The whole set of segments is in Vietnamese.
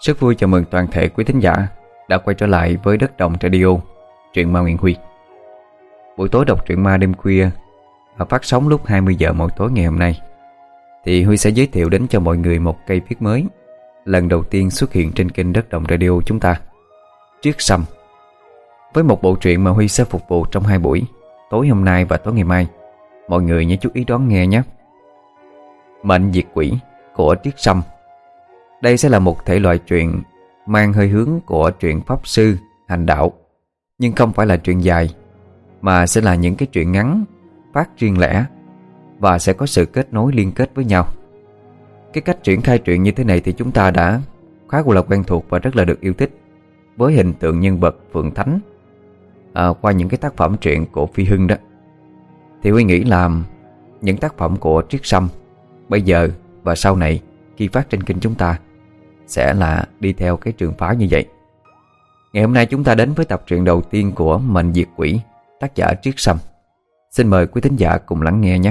Rất vui chào mừng toàn thể quý thính giả đã quay trở lại với Đất Đồng Radio, truyện ma Nguyễn Huy. Buổi tối đọc truyện ma đêm khuya phát sóng lúc 20 giờ mỗi tối ngày hôm nay, thì Huy sẽ giới thiệu đến cho mọi người một cây viết mới lần đầu tiên xuất hiện trên kênh Đất Đồng Radio chúng ta, Triết Sâm, với một bộ truyện mà Huy sẽ phục vụ trong 2 buổi, tối hôm nay và tối ngày mai. Mọi người nhớ chú ý đón nghe nhé. Mệnh diệt quỷ của Triết Sâm. Đây sẽ là một thể loại truyện mang hơi hướng của truyện pháp sư, hành đạo, nhưng không phải là truyện dài, mà sẽ là những cái truyện ngắn, phát riêng lẻ và sẽ có sự kết nối liên kết với nhau. Cái cách triển khai truyện như thế này thì chúng ta đã khá là quen thuộc và rất là được yêu thích, với hình tượng nhân vật Phượng Thánh qua những cái tác phẩm truyện của Phi Hưng đó. Thì Huy nghĩ là những tác phẩm của Triết Sâm bây giờ và sau này khi phát trên kênh chúng ta sẽ là đi theo cái trường phái như vậy. Ngày hôm nay chúng ta đến với tập truyện đầu tiên của Mệnh diệt quỷ, tác giả Triết Sâm. Xin mời quý thính giả cùng lắng nghe nhé.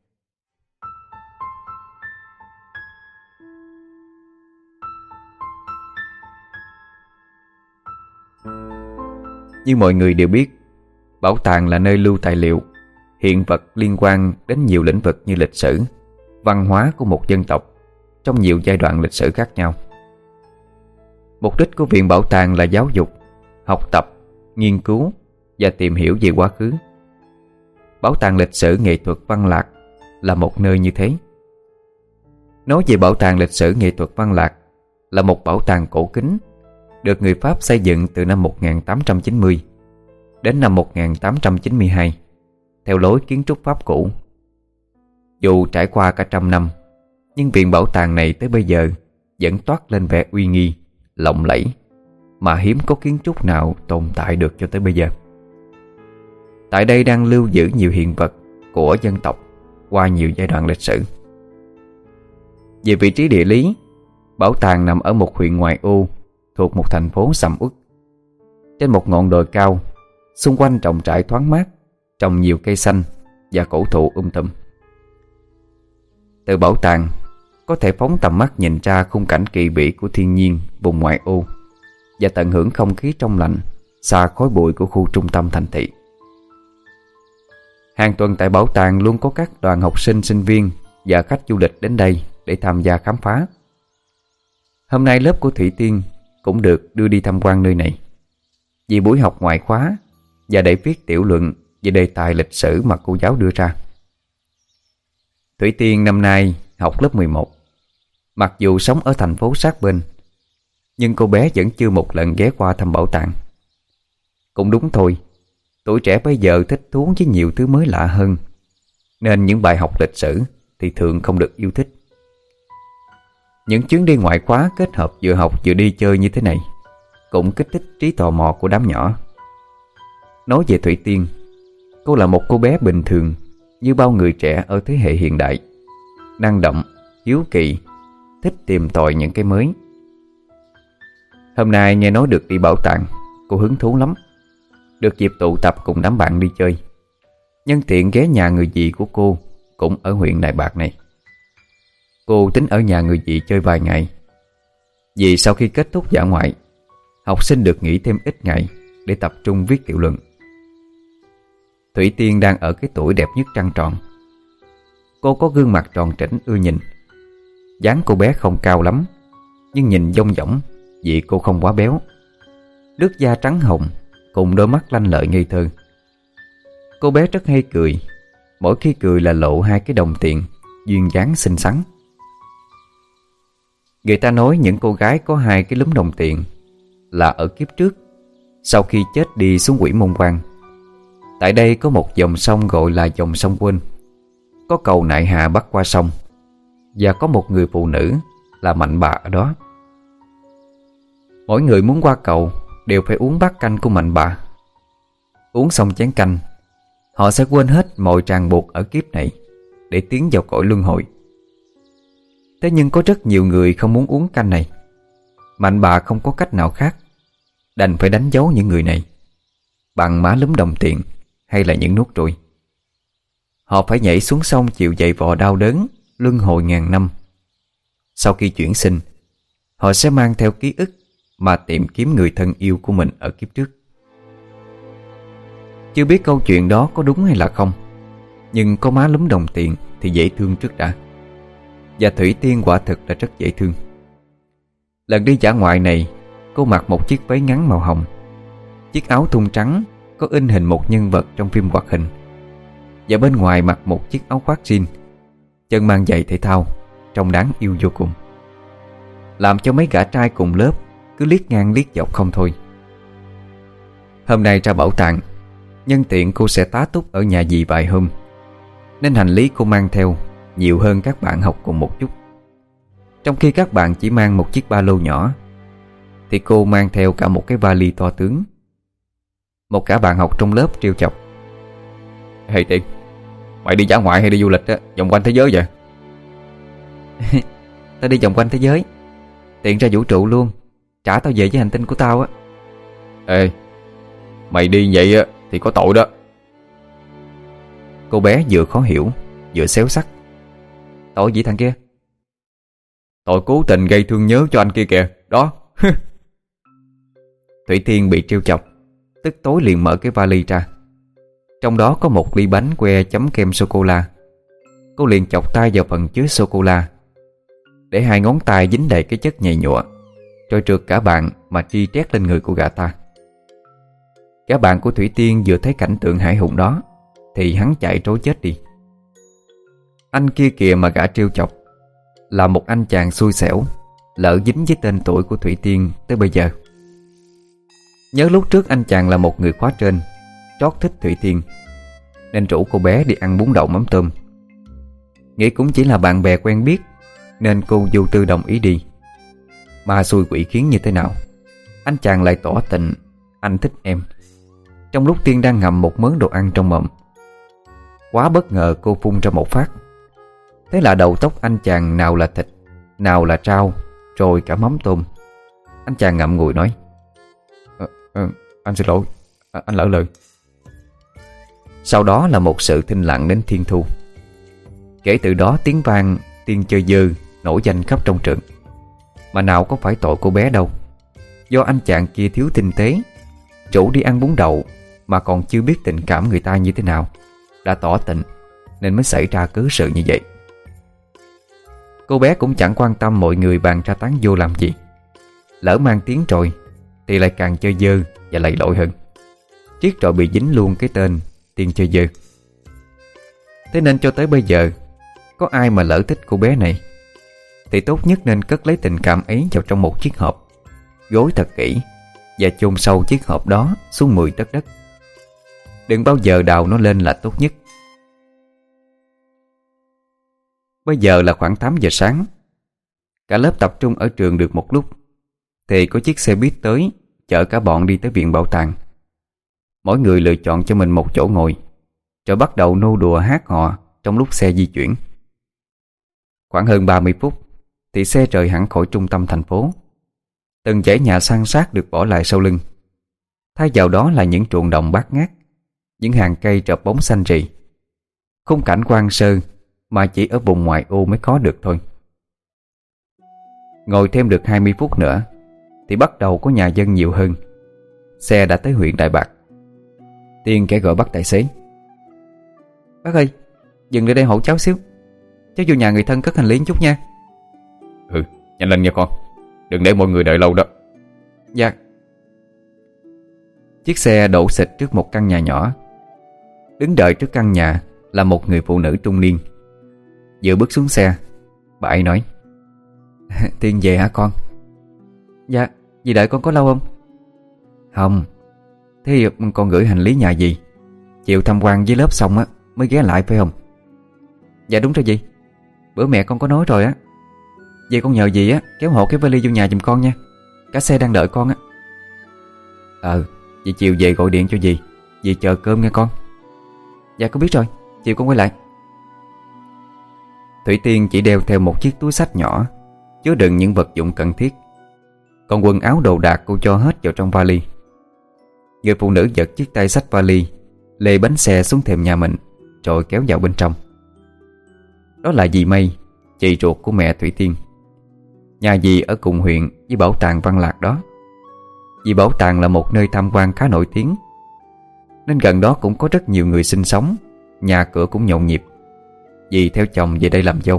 Như mọi người đều biết, bảo tàng là nơi lưu tài liệu, hiện vật liên quan đến nhiều lĩnh vực như lịch sử, văn hóa của một dân tộc trong nhiều giai đoạn lịch sử khác nhau. Mục đích của Viện Bảo tàng là giáo dục, học tập, nghiên cứu và tìm hiểu về quá khứ. Bảo tàng lịch sử nghệ thuật Văn Lạc là một nơi như thế. Nói về Bảo tàng lịch sử nghệ thuật Văn Lạc là một bảo tàng cổ kính, được người Pháp xây dựng từ năm 1890 đến năm 1892 theo lối kiến trúc Pháp cũ. Dù trải qua cả trăm năm, nhưng viện bảo tàng này tới bây giờ vẫn toát lên vẻ uy nghi, lộng lẫy mà hiếm có kiến trúc nào tồn tại được cho tới bây giờ. Tại đây đang lưu giữ nhiều hiện vật của dân tộc qua nhiều giai đoạn lịch sử. Về vị trí địa lý, bảo tàng nằm ở một huyện ngoại ô thuộc một thành phố sầm uất, trên một ngọn đồi cao, xung quanh trồng trại thoáng mát, trồng nhiều cây xanh và cổ thụ tùm. Từ bảo tàng có thể phóng tầm mắt nhìn ra khung cảnh kỳ vĩ của thiên nhiên vùng ngoại ô và tận hưởng không khí trong lành xa khói bụi của khu trung tâm thành thị. Hàng tuần tại bảo tàng luôn có các đoàn học sinh, sinh viên và khách du lịch đến đây để tham gia khám phá. Hôm nay lớp của Thủy Tiên cũng được đưa đi tham quan nơi này vì buổi học ngoại khóa và để viết tiểu luận về đề tài lịch sử mà cô giáo đưa ra. Thủy Tiên năm nay học lớp 11. Mặc dù sống ở thành phố sát bên, nhưng cô bé vẫn chưa một lần ghé qua thăm bảo tàng. Cũng đúng thôi, tuổi trẻ bây giờ thích thú với nhiều thứ mới lạ hơn, nên những bài học lịch sử thì thường không được yêu thích. Những chuyến đi ngoại khóa kết hợp vừa học vừa đi chơi như thế này cũng kích thích trí tò mò của đám nhỏ. Nói về Thủy Tiên, cô là một cô bé bình thường như bao người trẻ ở thế hệ hiện đại, năng động, hiếu kỳ, thích tìm tòi những cái mới. Hôm nay nghe nói được đi bảo tàng, cô hứng thú lắm. Được dịp tụ tập cùng đám bạn đi chơi, nhân tiện ghé nhà người dì của cô cũng ở huyện Đại Bạc này. Cô tính ở nhà người dì chơi vài ngày, vì sau khi kết thúc dã ngoại, học sinh được nghỉ thêm ít ngày để tập trung viết tiểu luận. Thủy Tiên đang ở cái tuổi đẹp nhất trăng tròn. Cô có gương mặt tròn trĩnh ưa nhìn. Dáng cô bé không cao lắm, nhưng nhìn dong dỏng vì cô không quá béo. Nước da trắng hồng cùng đôi mắt lanh lợi ngây thơ. Cô bé rất hay cười, mỗi khi cười là lộ 2 cái đồng tiền duyên dáng xinh xắn. Người ta nói những cô gái có 2 cái lúm đồng tiền là ở kiếp trước, sau khi chết đi xuống Quỷ Môn Quan. Tại đây có một dòng sông gọi là dòng sông Quên, có cầu nại hà bắc qua sông, và có một người phụ nữ là Mạnh Bà ở đó. Mỗi người muốn qua cầu đều phải uống bát canh của Mạnh Bà. Uống xong chén canh, họ sẽ quên hết mọi ràng buộc ở kiếp này để tiến vào cõi luân hồi. Thế nhưng có rất nhiều người không muốn uống canh này. Mạnh Bà không có cách nào khác, đành phải đánh dấu những người này bằng má lúm đồng tiền hay là những nốt ruồi. Họ phải nhảy xuống sông chịu dày vò đau đớn luân hồi ngàn năm. Sau khi chuyển sinh, họ sẽ mang theo ký ức mà tìm kiếm người thân yêu của mình ở kiếp trước. Chưa biết câu chuyện đó có đúng hay là không, nhưng có má lúm đồng tiền thì dễ thương trước đã. Và Thủy Tiên quả thực là rất dễ thương. Lần đi dã ngoại này, cô mặc một chiếc váy ngắn màu hồng, chiếc áo thun trắng có in hình một nhân vật trong phim hoạt hình, và bên ngoài mặc một chiếc áo khoác jean, chân mang giày thể thao, trông đáng yêu vô cùng, làm cho mấy gã trai cùng lớp cứ liếc ngang liếc dọc không thôi. Hôm nay ra bảo tàng, nhân tiện cô sẽ tá túc ở nhà dì vài hôm, nên hành lý cô mang theo nhiều hơn các bạn học cùng một chút. Trong khi các bạn chỉ mang một chiếc ba lô nhỏ, thì cô mang theo cả một cái vali to tướng. Một cả bạn học trong lớp trêu chọc: "Hey Tiên, mày đi dã ngoại hay đi du lịch á, vòng quanh thế giới vậy?" Tao đi vòng quanh thế giới, tiện ra vũ trụ luôn, trả tao về với hành tinh của tao á. Ê, mày đi vậy á thì có tội đó. Cô bé vừa khó hiểu vừa xéo sắc: Tội gì thằng kia? Tội cố tình gây thương nhớ cho anh kia kìa, đó. Thủy Tiên bị trêu chọc, tức tối liền mở cái vali ra. Trong đó có một ly bánh que chấm kem sô-cô-la. Cô liền chọc tay vào phần chứa sô-cô-la, để hai ngón tay dính đầy cái chất nhầy nhụa, rồi trượt cả bạn mà tri trét lên người của gã ta. Cả bạn của Thủy Tiên vừa thấy cảnh tượng hãi hùng đó thì hắn chạy trối chết đi. Anh kia kìa mà gã trêu chọc là một anh chàng xui xẻo, lỡ dính với tên tuổi của Thủy Tiên tới bây giờ. Nhớ lúc trước anh chàng là một người khóa trên, trót thích Thủy Tiên, nên rủ cô bé đi ăn bún đậu mắm tôm. Nghĩ cũng chỉ là bạn bè quen biết, nên cô vô tư đồng ý đi. Mà xui quỷ khiến như thế nào, anh chàng lại tỏ tình anh thích em, trong lúc Tiên đang ngậm một mớ đồ ăn trong mồm. Quá bất ngờ, cô phun ra một phát. Thế là đầu tóc anh chàng nào là thịt, nào là rau, rồi cả mắm tôm. Anh chàng ngậm ngùi nói: Anh xin lỗi, anh lỡ lời. Sau đó là một sự thinh lặng đến thiên thu. Kể từ đó tiếng vang Tiên chơi dơ nổi danh khắp trong trường. Mà nào có phải tội cô bé đâu, do anh chàng kia thiếu tinh tế, rủ đi ăn bún đậu mà còn chưa biết tình cảm người ta như thế nào, đã tỏ tình, nên mới xảy ra cớ sự như vậy. Cô bé cũng chẳng quan tâm mọi người bàn ra tán vô làm gì. Lỡ mang tiếng rồi thì lại càng chơi dơ và lầy lội hơn, triết rồi bị dính luôn cái tên Tiên chơi dơ. Thế nên cho tới bây giờ, có ai mà lỡ thích cô bé này thì tốt nhất nên cất lấy tình cảm ấy vào trong một chiếc hộp, gối thật kỹ và chôn sâu chiếc hộp đó xuống 10 tấc đất. Đừng bao giờ đào nó lên là tốt nhất. Bây giờ là khoảng 8 giờ sáng. Cả lớp tập trung ở trường được một lúc thì có chiếc xe buýt tới chở cả bọn đi tới viện bảo tàng. Mỗi người lựa chọn cho mình một chỗ ngồi, rồi bắt đầu nô đùa hát hò trong lúc xe di chuyển. Khoảng hơn 30 phút thì xe rời hẳn khỏi trung tâm thành phố. Từng dãy nhà san sát được bỏ lại sau lưng, thay vào đó là những ruộng đồng bát ngát, những hàng cây rợp bóng xanh rì. Khung cảnh hoang sơ mà chỉ ở vùng ngoại ô mới có được thôi. Ngồi thêm được 20 phút nữa thì bắt đầu có nhà dân nhiều hơn. Xe đã tới huyện Đại Bạc. Tiên kẻ gọi bắt tài xế: Bác ơi, dừng lại đây hộ cháu xíu, cháu vô nhà người thân cất hành lý chút nha. Ừ, nhanh lên nha con, đừng để mọi người đợi lâu đó. Dạ. Chiếc xe đậu xịch trước một căn nhà nhỏ. Đứng đợi trước căn nhà là một người phụ nữ trung niên. Vừa bước xuống xe, bà ấy nói: Tiên về hả con? Dạ, dì đợi con có lâu không? Không. Thế con gửi hành lý nhà dì, chiều tham quan với lớp xong á mới ghé lại phải không? Dạ đúng rồi dì, bữa mẹ con có nói rồi á. Vậy con nhờ dì á kéo hộ cái vali vô nhà giùm con nha, cả xe đang đợi con á. Vậy chiều về gọi điện cho dì chờ cơm nghe con. Dạ con biết rồi, chiều con quay lại. Thủy Tiên chỉ đeo theo một chiếc túi xách nhỏ chứa đựng những vật dụng cần thiết, còn quần áo đồ đạc cô cho hết vào trong vali. Người phụ nữ giật chiếc tay xách vali, lê bánh xe xuống thềm nhà mình, rồi kéo vào bên trong. Đó là dì Mây, chị ruột của mẹ Thủy Tiên. nhà dì ở cùng huyện với bảo tàng Văn Lạc đó. Vì bảo tàng là một nơi tham quan khá nổi tiếng, nên gần đó cũng có rất nhiều người sinh sống, nhà cửa cũng nhộn nhịp. Dì theo chồng về đây làm dâu.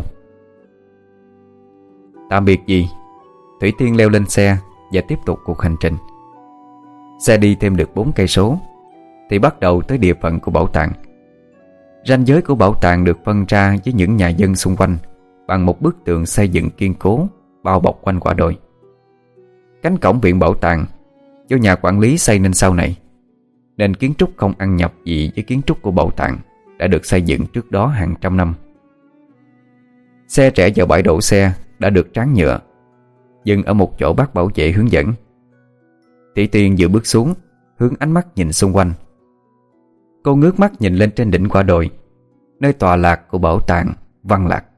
Tạm biệt dì, Thủy Tiên leo lên xe và tiếp tục cuộc hành trình. Xe đi thêm được 4 cây số thì bắt đầu tới địa phận của bảo tàng. Ranh giới của bảo tàng được phân ra với những nhà dân xung quanh bằng một bức tường xây dựng kiên cố bao bọc quanh quả đồi. Cánh cổng viện bảo tàng do nhà quản lý xây nên sau này, nên kiến trúc không ăn nhập gì với kiến trúc của bảo tàng đã được xây dựng trước đó hàng trăm năm. Xe rẽ vào bãi đổ xe đã được tráng nhựa, dừng ở một chỗ bác bảo vệ hướng dẫn. Thủy Tiên vừa bước xuống, hướng ánh mắt nhìn xung quanh. Cô ngước mắt nhìn lên trên đỉnh quả đồi, nơi tọa lạc của bảo tàng Văn Lạc.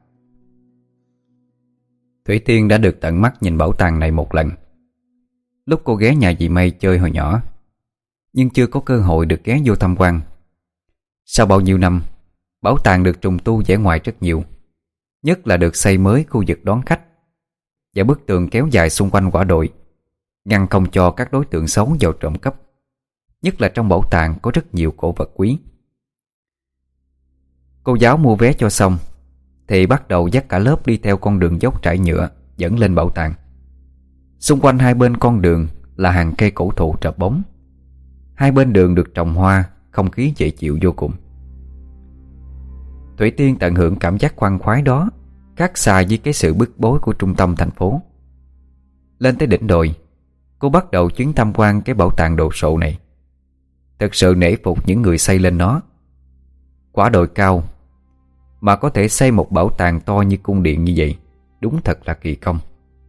Thủy Tiên đã được tận mắt nhìn bảo tàng này một lần, lúc cô ghé nhà dì Mây chơi hồi nhỏ, nhưng chưa có cơ hội được ghé vô tham quan. Sau bao nhiêu năm, bảo tàng được trùng tu vẻ ngoài rất nhiều, nhất là được xây mới khu vực đón khách, và bức tường kéo dài xung quanh quả đồi, ngăn không cho các đối tượng xấu vào trộm cắp. Nhất là trong bảo tàng có rất nhiều cổ vật quý. Cô giáo mua vé cho xong thì bắt đầu dắt cả lớp đi theo con đường dốc trải nhựa dẫn lên bảo tàng. Xung quanh hai bên con đường là hàng cây cổ thụ rợp bóng. Hai bên đường được trồng hoa, không khí dễ chịu vô cùng. Thủy Tiên tận hưởng cảm giác khoan khoái đó, khác xa với cái sự bức bối của trung tâm thành phố. Lên tới đỉnh đồi, cô bắt đầu chuyến tham quan cái bảo tàng đồ sộ này. Thực sự nể phục những người xây lên nó. Quả đồi cao mà có thể xây một bảo tàng to như cung điện như vậy, đúng thật là kỳ công.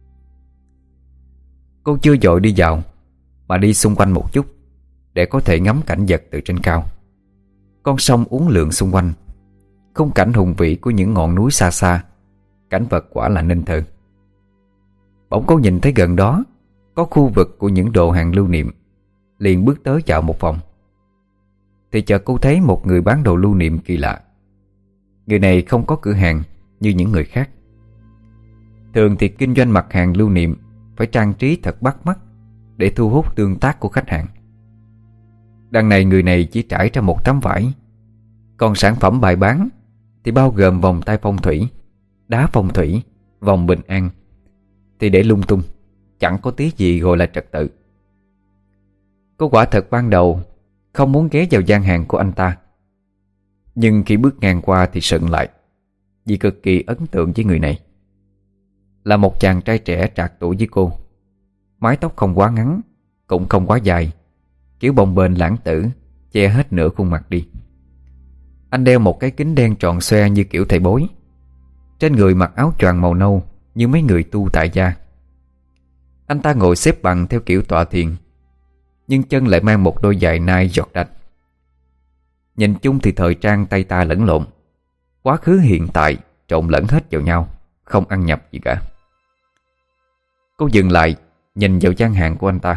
Cô chưa vội đi vào, mà đi xung quanh một chút để có thể ngắm cảnh vật từ trên cao. Con sông uốn lượn xung quanh, khung cảnh hùng vĩ của những ngọn núi xa xa, cảnh vật quả là nên thơ. Bỗng cô nhìn thấy gần đó có khu vực của những đồ hàng lưu niệm, liền bước tới dạo một vòng. Thì chợt cô thấy một người bán đồ lưu niệm kỳ lạ. Người này không có cửa hàng như những người khác. Thường thì kinh doanh mặt hàng lưu niệm phải trang trí thật bắt mắt để thu hút tương tác của khách hàng. Đằng này người này chỉ trải ra một tấm vải, còn sản phẩm bày bán thì bao gồm vòng tay phong thủy, đá phong thủy, vòng bình an, thì để lung tung, chẳng có tí gì gọi là trật tự. Cô quả thật ban đầu không muốn ghé vào gian hàng của anh ta, nhưng khi bước ngang qua thì sững lại, vì cực kỳ ấn tượng với người này. Là một chàng trai trẻ trạc tuổi với cô, mái tóc không quá ngắn, cũng không quá dài, kiểu bồng bềnh lãng tử, che hết nửa khuôn mặt đi. Anh đeo một cái kính đen tròn xoe như kiểu thầy bói. Trên người mặc áo choàng màu nâu như mấy người tu tại gia. Anh ta ngồi xếp bằng theo kiểu tọa thiền, nhưng chân lại mang một đôi giày nai giọt đạch. Nhìn chung thì thời trang tay ta lẫn lộn, quá khứ hiện tại trộn lẫn hết vào nhau, không ăn nhập gì cả. Cô dừng lại nhìn vào gian hàng của anh ta.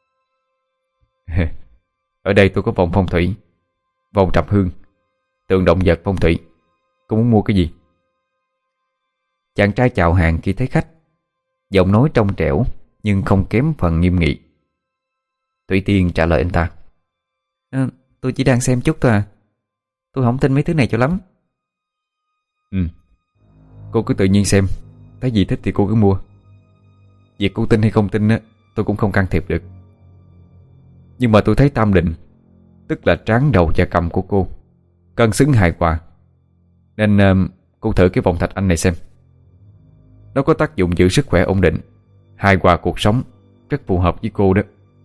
Ở đây tôi có vòng phong thủy, vòng trầm hương, tượng động vật phong thủy. Cô muốn mua cái gì? Chàng trai chào hàng khi thấy khách, giọng nói trong trẻo nhưng không kém phần nghiêm nghị. Thủy Tiên trả lời anh ta. Tôi chỉ đang xem chút thôi à. Tôi không tin mấy thứ này cho lắm. Cô cứ tự nhiên xem, thấy gì thích thì cô cứ mua. Việc cô tin hay không tin á, tôi cũng không can thiệp được. Nhưng mà tôi thấy tam định, tức là trán đầu và cầm của cô cân xứng hài hòa, nên cô thử cái vòng thạch anh này xem. Nó có tác dụng giữ sức khỏe ổn định, hài hòa cuộc sống, rất phù hợp với cô đó.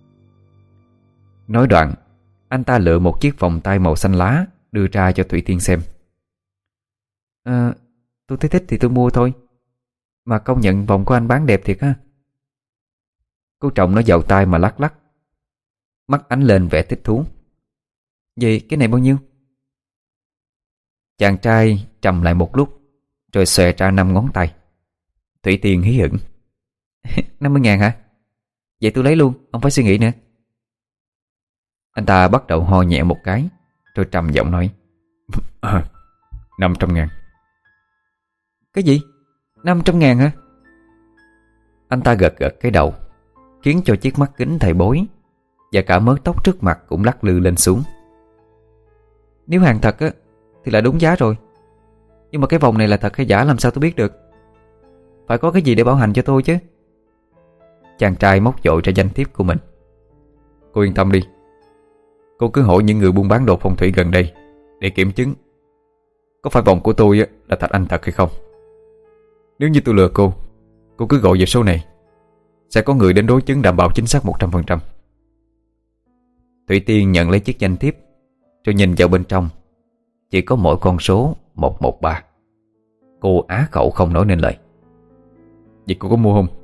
Nói đoạn, anh ta lựa một chiếc vòng tay màu xanh lá đưa ra cho Thủy Tiên xem. Tôi thấy thích thì tôi mua thôi. Mà công nhận vòng của anh bán đẹp thiệt ha. Cô trọng nó vào tay mà lắc lắc, mắt ánh lên vẻ thích thú. Vậy cái này bao nhiêu? Chàng trai trầm lại một lúc, rồi xòe ra 5 ngón tay. Thủy Tiên hí hửng. 50.000 hả? Vậy tôi lấy luôn, không phải suy nghĩ nữa. Anh ta bắt đầu ho nhẹ một cái, rồi trầm giọng nói. 500.000. Cái gì? 500.000 hả? Anh ta gật gật cái đầu, khiến cho chiếc mắt kính thầy bối và cả mớ tóc trước mặt cũng lắc lư lên xuống. Nếu hàng thật á thì là đúng giá rồi. Nhưng mà cái vòng này là thật hay giả làm sao tôi biết được? Phải có cái gì để bảo hành cho tôi chứ. Chàng trai móc dội ra danh thiếp của mình. Cô yên tâm đi, cô cứ hỏi những người buôn bán đồ phong thủy gần đây để kiểm chứng có phải vòng của tôi là thạch anh thật hay không. Nếu như tôi lừa cô cứ gọi về số này, sẽ có người đến đối chứng đảm bảo chính xác 100%. Thủy Tiên nhận lấy chiếc danh thiếp rồi nhìn vào bên trong, chỉ có mỗi con số 113. Cô á khẩu không nói nên lời. Vậy cô có mua không?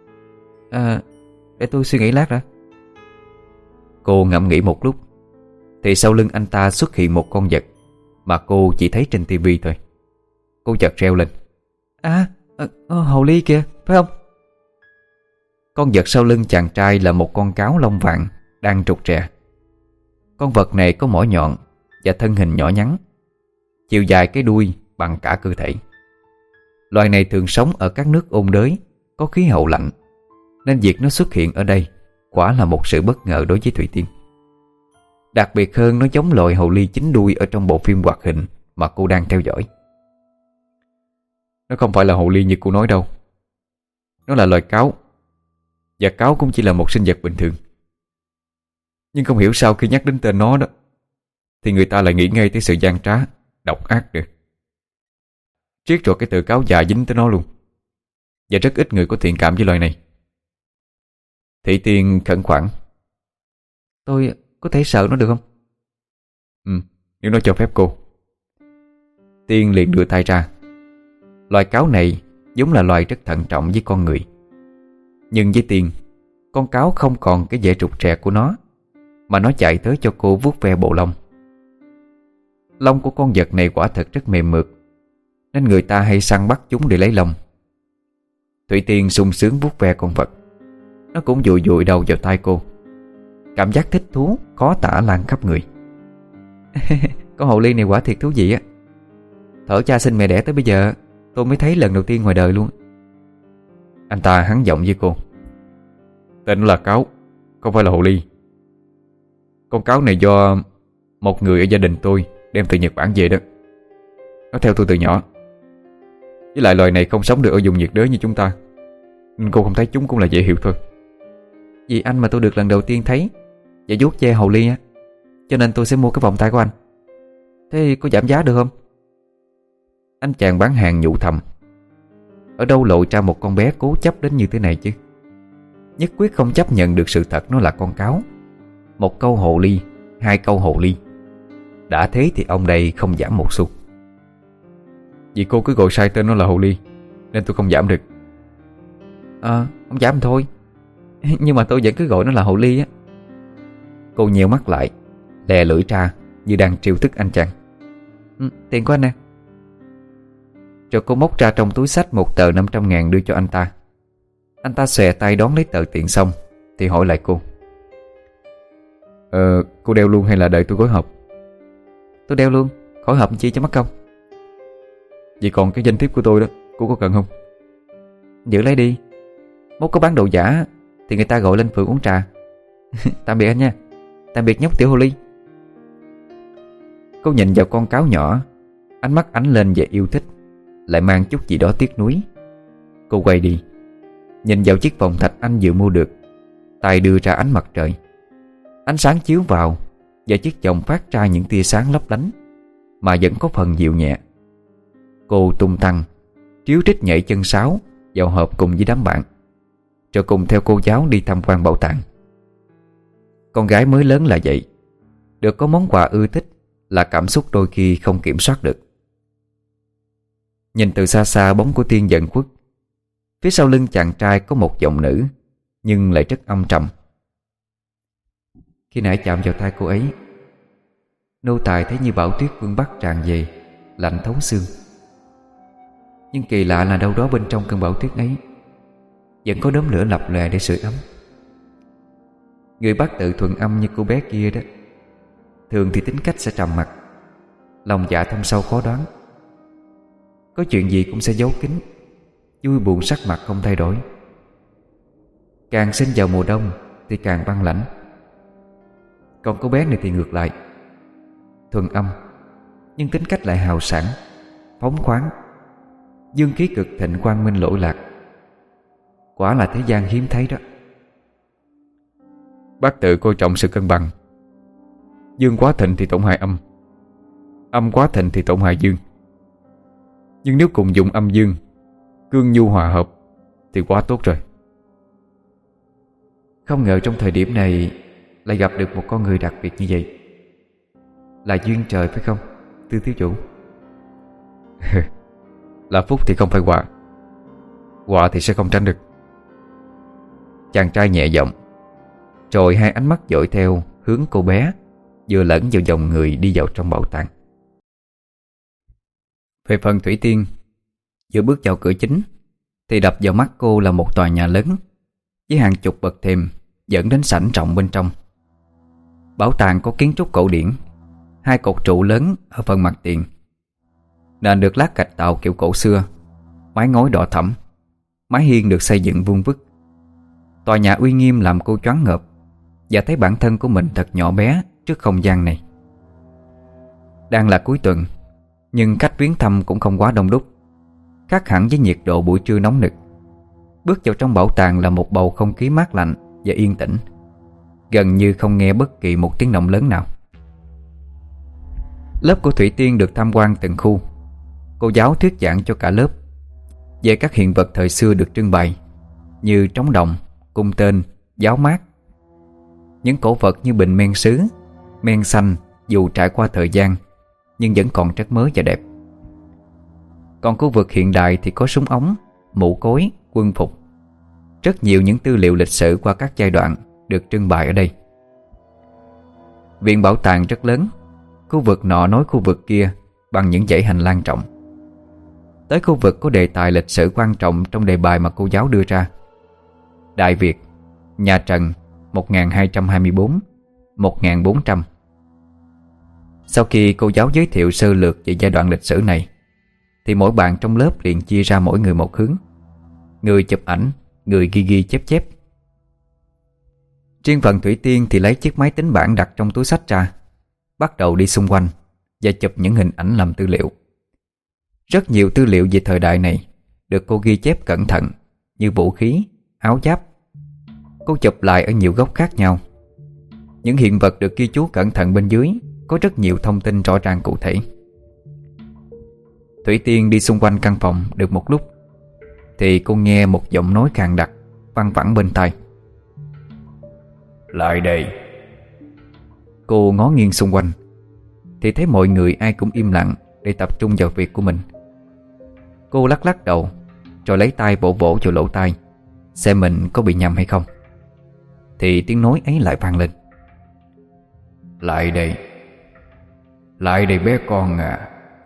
Để tôi suy nghĩ lát đã. Cô ngẫm nghĩ một lúc thì sau lưng anh ta xuất hiện một con vật mà cô chỉ thấy trên tivi thôi. Cô chợt reo lên. Hồ ly kìa, phải không? Con vật sau lưng chàng trai là một con cáo lông vàng đang trục trè. Con vật này có mỏ nhọn và thân hình nhỏ nhắn, chiều dài cái đuôi bằng cả cơ thể. Loài này thường sống ở các nước ôn đới, có khí hậu lạnh, nên việc nó xuất hiện ở đây quả là một sự bất ngờ đối với Thủy Tiên. Đặc biệt hơn, nó giống loài hồ ly chín đuôi ở trong bộ phim hoạt hình mà cô đang theo dõi. Nó không phải là hồ ly như cô nói đâu. Nó là loài cáo, và cáo cũng chỉ là một sinh vật bình thường. Nhưng không hiểu sao khi nhắc đến tên nó đó thì người ta lại nghĩ ngay tới sự gian trá, độc ác được. Triết rồi cái từ cáo già dính tới nó luôn. Và rất ít người có thiện cảm với loài này. Thủy Tiên khẩn khoản. Tôi có thể sợ nó được không? Nếu nó cho phép cô. Tiên liền đưa tay ra. Loài cáo này giống là loài rất thận trọng với con người. Nhưng với Tiên, con cáo không còn cái vẻ trục trè của nó, mà nó chạy tới cho cô vuốt ve bộ lông. Lông của con vật này quả thật rất mềm mượt, nên người ta hay săn bắt chúng để lấy lông. Thủy Tiên sung sướng vuốt ve con vật. Nó cũng dụi dụi đầu vào tay cô. Cảm giác thích thú khó tả lan khắp người. Con hồ ly này quả thiệt thú vị á. Thở cha sinh mẹ đẻ tới bây giờ tôi mới thấy lần đầu tiên ngoài đời luôn. Anh ta hắn giọng với cô. Tên nó là cáo, không phải là hồ ly. Con cáo này do một người ở gia đình tôi đem từ Nhật Bản về đó. Nó theo tôi từ nhỏ. Với lại loài này không sống được ở vùng nhiệt đới như chúng ta, nên cô không thấy chúng cũng là dễ hiểu thôi. Vì anh mà tôi được lần đầu tiên thấy và vuốt ve hồ ly á, cho nên tôi sẽ mua cái vòng tay của anh. Thế có giảm giá được không? Anh chàng bán hàng nhủ thầm. Ở đâu lộ ra một con bé cố chấp đến như thế này chứ. Nhất quyết không chấp nhận được sự thật nó là con cáo. Một câu hồ ly, hai câu hồ ly. Đã thế thì ông đây không giảm một xu. Vì cô cứ gọi sai tên nó là hồ ly nên tôi không giảm được. Không giảm thôi. Nhưng mà tôi vẫn cứ gọi nó là hồ ly á. Cô nheo mắt lại, lè lưỡi ra như đang trêu tức anh chàng. Tiền của anh nè. Rồi cô móc ra trong túi xách một tờ 500.000 đưa cho anh ta. Anh ta xòe tay đón lấy tờ tiền xong thì hỏi lại cô. Cô đeo luôn hay là đợi tôi gói hộp? Tôi đeo luôn, khỏi hộp chi cho mất công. Vậy còn cái danh thiếp của tôi đó, cô có cần không? Giữ lấy đi. Mốt có bán đồ giả thì người ta gọi lên phường uống trà. Tạm biệt anh nha. Tạm biệt nhóc tiểu hồ ly. Cô nhìn vào con cáo nhỏ, ánh mắt ánh lên vẻ yêu thích, lại mang chút gì đó tiếc nuối. Cô quay đi, nhìn vào chiếc vòng thạch anh vừa mua được, tay đưa ra ánh mặt trời. Ánh sáng chiếu vào và chiếc vòng phát ra những tia sáng lấp lánh, mà vẫn có phần dịu nhẹ. Cô tung tăng, tríu trích nhảy chân sáo vào hộp cùng với đám bạn, rồi cùng theo cô giáo đi tham quan bảo tàng. Con gái mới lớn là vậy, được có món quà ưa thích là cảm xúc đôi khi không kiểm soát được. Nhìn từ xa xa bóng của Tiên dần khuất. Phía sau lưng chàng trai có một giọng nữ, nhưng lại rất âm trầm. Khi nãy chạm vào tay cô ấy, nô tài thấy như bão tuyết phương Bắc tràn về, lạnh thấu xương. Nhưng kỳ lạ là đâu đó bên trong cơn bão tuyết ấy vẫn có đốm lửa lập lòe để sưởi ấm. Người Bắc tự thuần âm như cô bé kia đó, thường thì tính cách sẽ trầm mặc, lòng dạ thâm sâu khó đoán. Có chuyện gì cũng sẽ giấu kín, vui buồn sắc mặt không thay đổi. Càng sinh vào mùa đông thì càng băng lãnh. Còn cô bé này thì ngược lại, thuần âm nhưng tính cách lại hào sảng, phóng khoáng, dương khí cực thịnh, quang minh lỗi lạc. Quả là thế gian hiếm thấy đó. Bác tự coi trọng sự cân bằng. Dương quá thịnh thì tổn hại âm, âm quá thịnh thì tổn hại dương. Nhưng nếu cùng dùng âm dương, cương nhu hòa hợp thì quá tốt rồi. Không ngờ trong thời điểm này lại gặp được một con người đặc biệt như vậy. Là duyên trời phải không, Tư thiếu chủ? Là phúc thì không phải họa, họa thì sẽ không tránh được. Chàng trai nhẹ giọng, rồi hai ánh mắt dõi theo hướng cô bé vừa lẫn vào dòng người đi vào trong bảo tàng. Về phần Thủy Tiên, vừa bước vào cửa chính thì đập vào mắt cô là một tòa nhà lớn với hàng chục bậc thềm dẫn đến sảnh rộng bên trong. Bảo tàng có kiến trúc cổ điển, hai cột trụ lớn ở phần mặt tiền. Nền được lát gạch tạo kiểu cổ xưa, mái ngói đỏ thẫm, mái hiên được xây dựng vuông vức. Tòa nhà uy nghiêm làm cô choáng ngợp và thấy bản thân của mình thật nhỏ bé trước không gian này. Đang là cuối tuần, nhưng khách viếng thăm cũng không quá đông đúc, khác hẳn với nhiệt độ buổi trưa nóng nực. Bước vào trong bảo tàng là một bầu không khí mát lạnh và yên tĩnh, gần như không nghe bất kỳ một tiếng động lớn nào. Lớp của Thủy Tiên được tham quan từng khu. Cô giáo thuyết giảng cho cả lớp về các hiện vật thời xưa được trưng bày, như trống đồng, cung tên, giáo mát. Những cổ vật như bình men sứ, men xanh dù trải qua thời gian nhưng vẫn còn rất mới và đẹp. Còn khu vực hiện đại thì có súng ống, mũ cối, quân phục. Rất nhiều những tư liệu lịch sử qua các giai đoạn được trưng bày ở đây. Viện bảo tàng rất lớn, khu vực nọ nối khu vực kia bằng những dãy hành lang rộng. Tới khu vực có đề tài lịch sử quan trọng trong đề bài mà cô giáo đưa ra: Đại Việt, nhà Trần 1224-1400. Sau khi cô giáo giới thiệu sơ lược về giai đoạn lịch sử này thì mỗi bạn trong lớp liền chia ra mỗi người một hướng. Người chụp ảnh, người ghi chép chép. Riêng phần Thủy Tiên thì lấy chiếc máy tính bảng đặt trong túi xách ra, bắt đầu đi xung quanh và chụp những hình ảnh làm tư liệu. Rất nhiều tư liệu về thời đại này được cô ghi chép cẩn thận, như vũ khí, áo giáp. Cô chụp lại ở nhiều góc khác nhau. Những hiện vật được ghi chú cẩn thận bên dưới có rất nhiều thông tin rõ ràng cụ thể. Thủy Tiên đi xung quanh căn phòng được một lúc thì cô nghe một giọng nói khàn đặc văng vẳng bên tai: Lại đây. Cô ngó nghiêng xung quanh thì thấy mọi người ai cũng im lặng để tập trung vào việc của mình. Cô lắc lắc đầu rồi lấy tay vỗ vỗ vào lỗ tai xem mình có bị nhầm hay không. Thì tiếng nói ấy lại vang lên: Lại đây. Lại đây bé con à.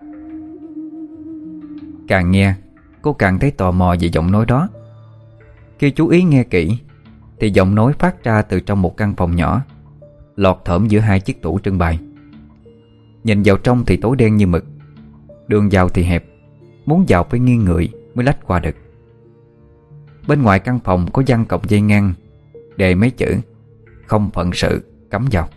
Càng nghe cô càng thấy tò mò về giọng nói đó. Khi chú ý nghe kỹ thì giọng nói phát ra từ trong một căn phòng nhỏ, lọt thởm giữa hai chiếc tủ trưng bày. Nhìn vào trong thì tối đen như mực, đường vào thì hẹp, muốn vào phải nghiêng người mới lách qua được. Bên ngoài căn phòng có giăng cọc dây ngang đề mấy chữ: Không phận sự, cấm vào.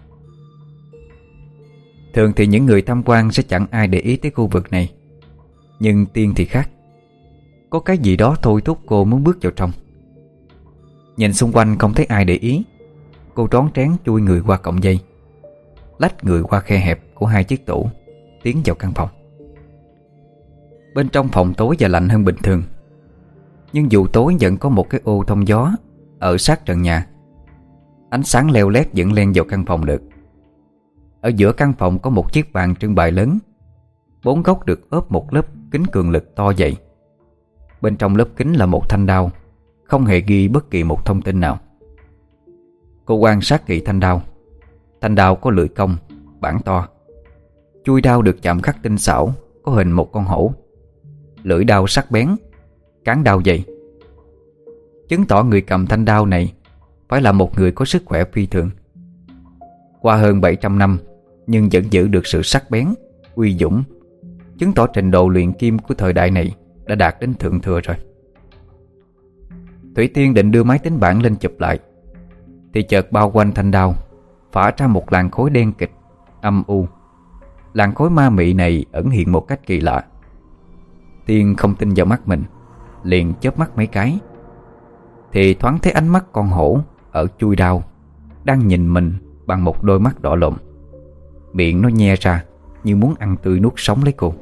Thường thì những người tham quan sẽ chẳng ai để ý tới khu vực này, nhưng Tiên thì khác. Có cái gì đó thôi thúc cô muốn bước vào trong. Nhìn xung quanh không thấy ai để ý, cô rón rén chui người qua cọng dây, lách người qua khe hẹp của hai chiếc tủ, tiến vào căn phòng. Bên trong phòng tối và lạnh hơn bình thường, nhưng dù tối vẫn có một cái ô thông gió ở sát trần nhà. Ánh sáng leo lét vẫn len vào căn phòng được. Ở giữa căn phòng có một chiếc bàn trưng bày lớn, 4 góc được ốp một lớp kính cường lực to dày. Bên trong lớp kính là một thanh đao, không hề ghi bất kỳ một thông tin nào. Cô quan sát kỹ thanh đao. Thanh đao có lưỡi cong, bản to. Chuôi đao được chạm khắc tinh xảo, có hình một con hổ. Lưỡi đao sắc bén, cán đao dày, chứng tỏ người cầm thanh đao này phải là một người có sức khỏe phi thường. Qua hơn 700 năm nhưng vẫn giữ được sự sắc bén, uy dũng, chứng tỏ trình độ luyện kim của thời đại này đã đạt đến thượng thừa rồi. Thủy Tiên định đưa máy tính bảng lên chụp lại, thì chợt bao quanh thanh đao phả ra một làn khói đen kịt, âm u. Làn khói ma mị này ẩn hiện một cách kỳ lạ. Tiên không tin vào mắt mình, liền chớp mắt mấy cái, thì thoáng thấy ánh mắt con hổ ở chui đao đang nhìn mình bằng một đôi mắt đỏ lộm. Miệng nó nhe ra như muốn ăn tươi nuốt sống lấy cô.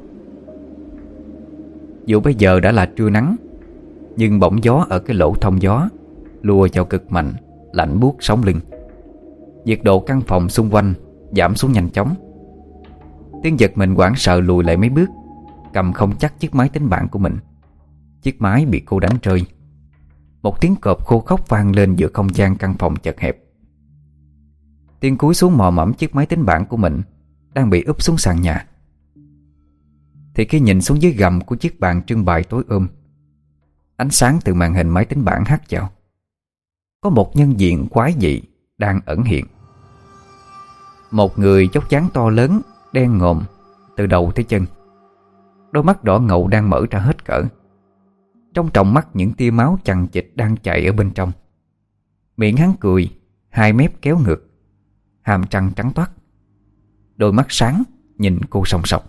Dù bây giờ đã là trưa nắng, nhưng bỗng gió ở cái lỗ thông gió lùa vào cực mạnh, lạnh buốt sống lưng. Nhiệt độ căn phòng xung quanh giảm xuống nhanh chóng. Tiên giật mình hoảng sợ lùi lại mấy bước, cầm không chắc chiếc máy tính bảng của mình. Chiếc máy bị cô đánh rơi. Một tiếng cọp khô khóc vang lên giữa không gian căn phòng chật hẹp. Tiên cúi xuống mò mẫm chiếc máy tính bảng của mình đang bị úp xuống sàn nhà. Thì khi nhìn xuống dưới gầm của chiếc bàn trưng bày tối ánh sáng từ màn hình máy tính bảng hắt vào, có một nhân diện quái dị đang ẩn hiện. Một người dốc dáng to lớn, đen ngòm từ đầu tới chân. Đôi mắt đỏ ngầu đang mở ra hết cỡ. Trong tròng mắt những tia máu chằng chịt đang chạy ở bên trong. Miệng hắn cười, hai mép kéo ngược, hàm răng trắng toát. Đôi mắt sáng nhìn cô sòng sọc.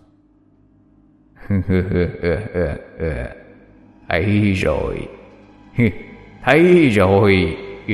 Thấy rồi. Thấy rồi.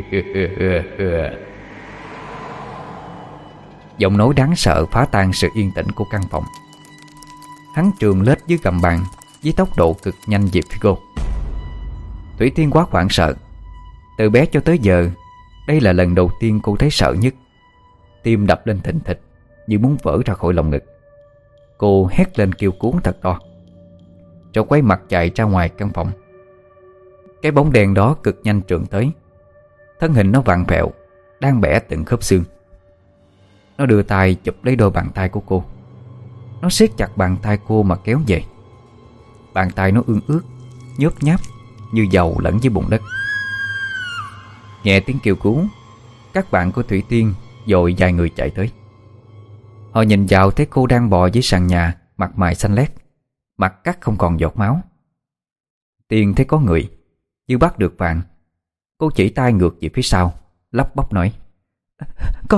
Giọng nói đáng sợ phá tan sự yên tĩnh của căn phòng. Hắn trườn lết dưới gầm bàn với tốc độ cực nhanh về phía cô. Thủy Tiên quá hoảng sợ. Từ bé cho tới giờ, đây là lần đầu tiên cô thấy sợ nhất. Tim đập lên thình thịch như muốn vỡ ra khỏi lồng ngực. Cô hét lên kêu cuốn thật to, rồi quay mặt chạy ra ngoài căn phòng. Cái bóng đèn đó cực nhanh trườn tới. Thân hình nó vặn vẹo, đang bẻ từng khớp xương. Nó đưa tay chụp lấy đôi bàn tay của cô. Nó siết chặt bàn tay cô mà kéo về. Bàn tay nó ương ướt, nhớp nháp như dầu lẫn với bùn đất. Nghe tiếng kêu cứu, các bạn của Thủy Tiên dội vài người chạy tới. Họ nhìn vào thấy cô đang bò dưới sàn nhà, mặt mày xanh lét, mặt cắt không còn giọt máu. Tiên thấy có người, như bắt được vàng. Cô chỉ tay ngược về phía sau, lắp bắp nói: Con.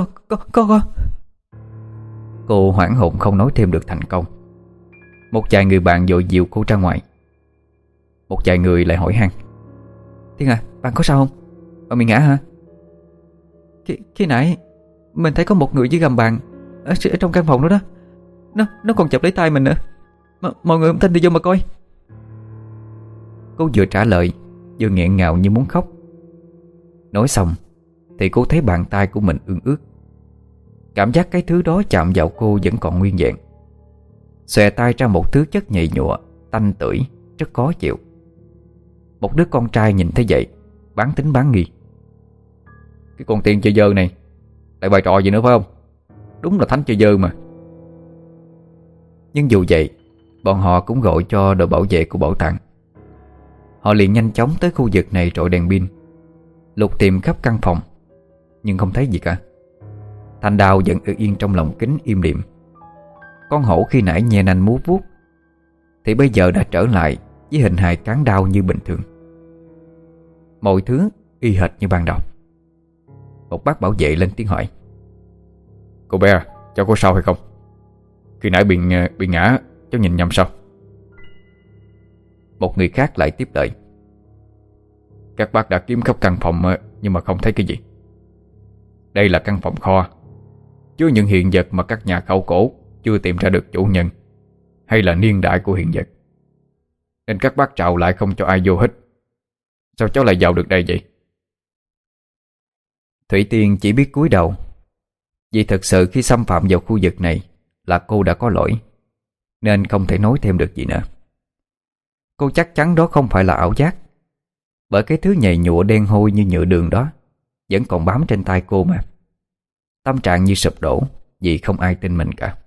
Cô hoảng hồn không nói thêm được thành công. Một vài người bạn vội dìu cô ra ngoài. Một vài người lại hỏi han: Tiên à, bạn có sao không? Bạn bị ngã hả? Khi nãy mình thấy có một người dưới gầm bàn ở trong căn phòng đó đó. Nó còn chụp lấy tay mình nữa. Mọi người không tin đi vô mà coi. Cô vừa trả lời vừa nghẹn ngào như muốn khóc. Nói xong thì cô thấy bàn tay của mình ương ướt. Cảm giác cái thứ đó chạm vào cô vẫn còn nguyên vẹn. Xòe tay ra một thứ chất nhầy nhụa, tanh tưởi, rất khó chịu. Một đứa con trai nhìn thấy vậy bán tính bán nghi: Cái con Tiên chơi dơ này lại bày trò gì nữa phải không? Đúng là thánh chơi dơ mà. Nhưng dù vậy, bọn họ cũng gọi cho đội bảo vệ của bảo tàng. Họ liền nhanh chóng tới khu vực này rọi đèn pin, lục tìm khắp căn phòng, nhưng không thấy gì cả. Thanh đao vẫn ở yên trong lồng kính im lìm. Con hổ khi nãy nhe nanh múa vuốt thì bây giờ đã trở lại với hình hài cán đao như bình thường. Mọi thứ y hệt như ban đầu. Một bác bảo vệ lên tiếng hỏi: Cô bé, cháu có sao hay không? Khi nãy bị ngã, cháu nhìn nhầm sao? Một người khác lại tiếp lời: Các bác đã kiếm khắp căn phòng nhưng mà không thấy cái gì. Đây là căn phòng kho, chứa những hiện vật mà các nhà khảo cổ chưa tìm ra được chủ nhân hay là niên đại của hiện vật, nên các bác trào lại không cho ai vô hết. Sao cháu lại vào được đây vậy? Thủy Tiên chỉ biết cúi đầu. Vì thật sự khi xâm phạm vào khu vực này là cô đã có lỗi, nên không thể nói thêm được gì nữa. Cô chắc chắn đó không phải là ảo giác, bởi cái thứ nhầy nhụa đen hôi như nhựa đường đó vẫn còn bám trên tay cô mà. Tâm trạng như sụp đổ vì không ai tin mình cả.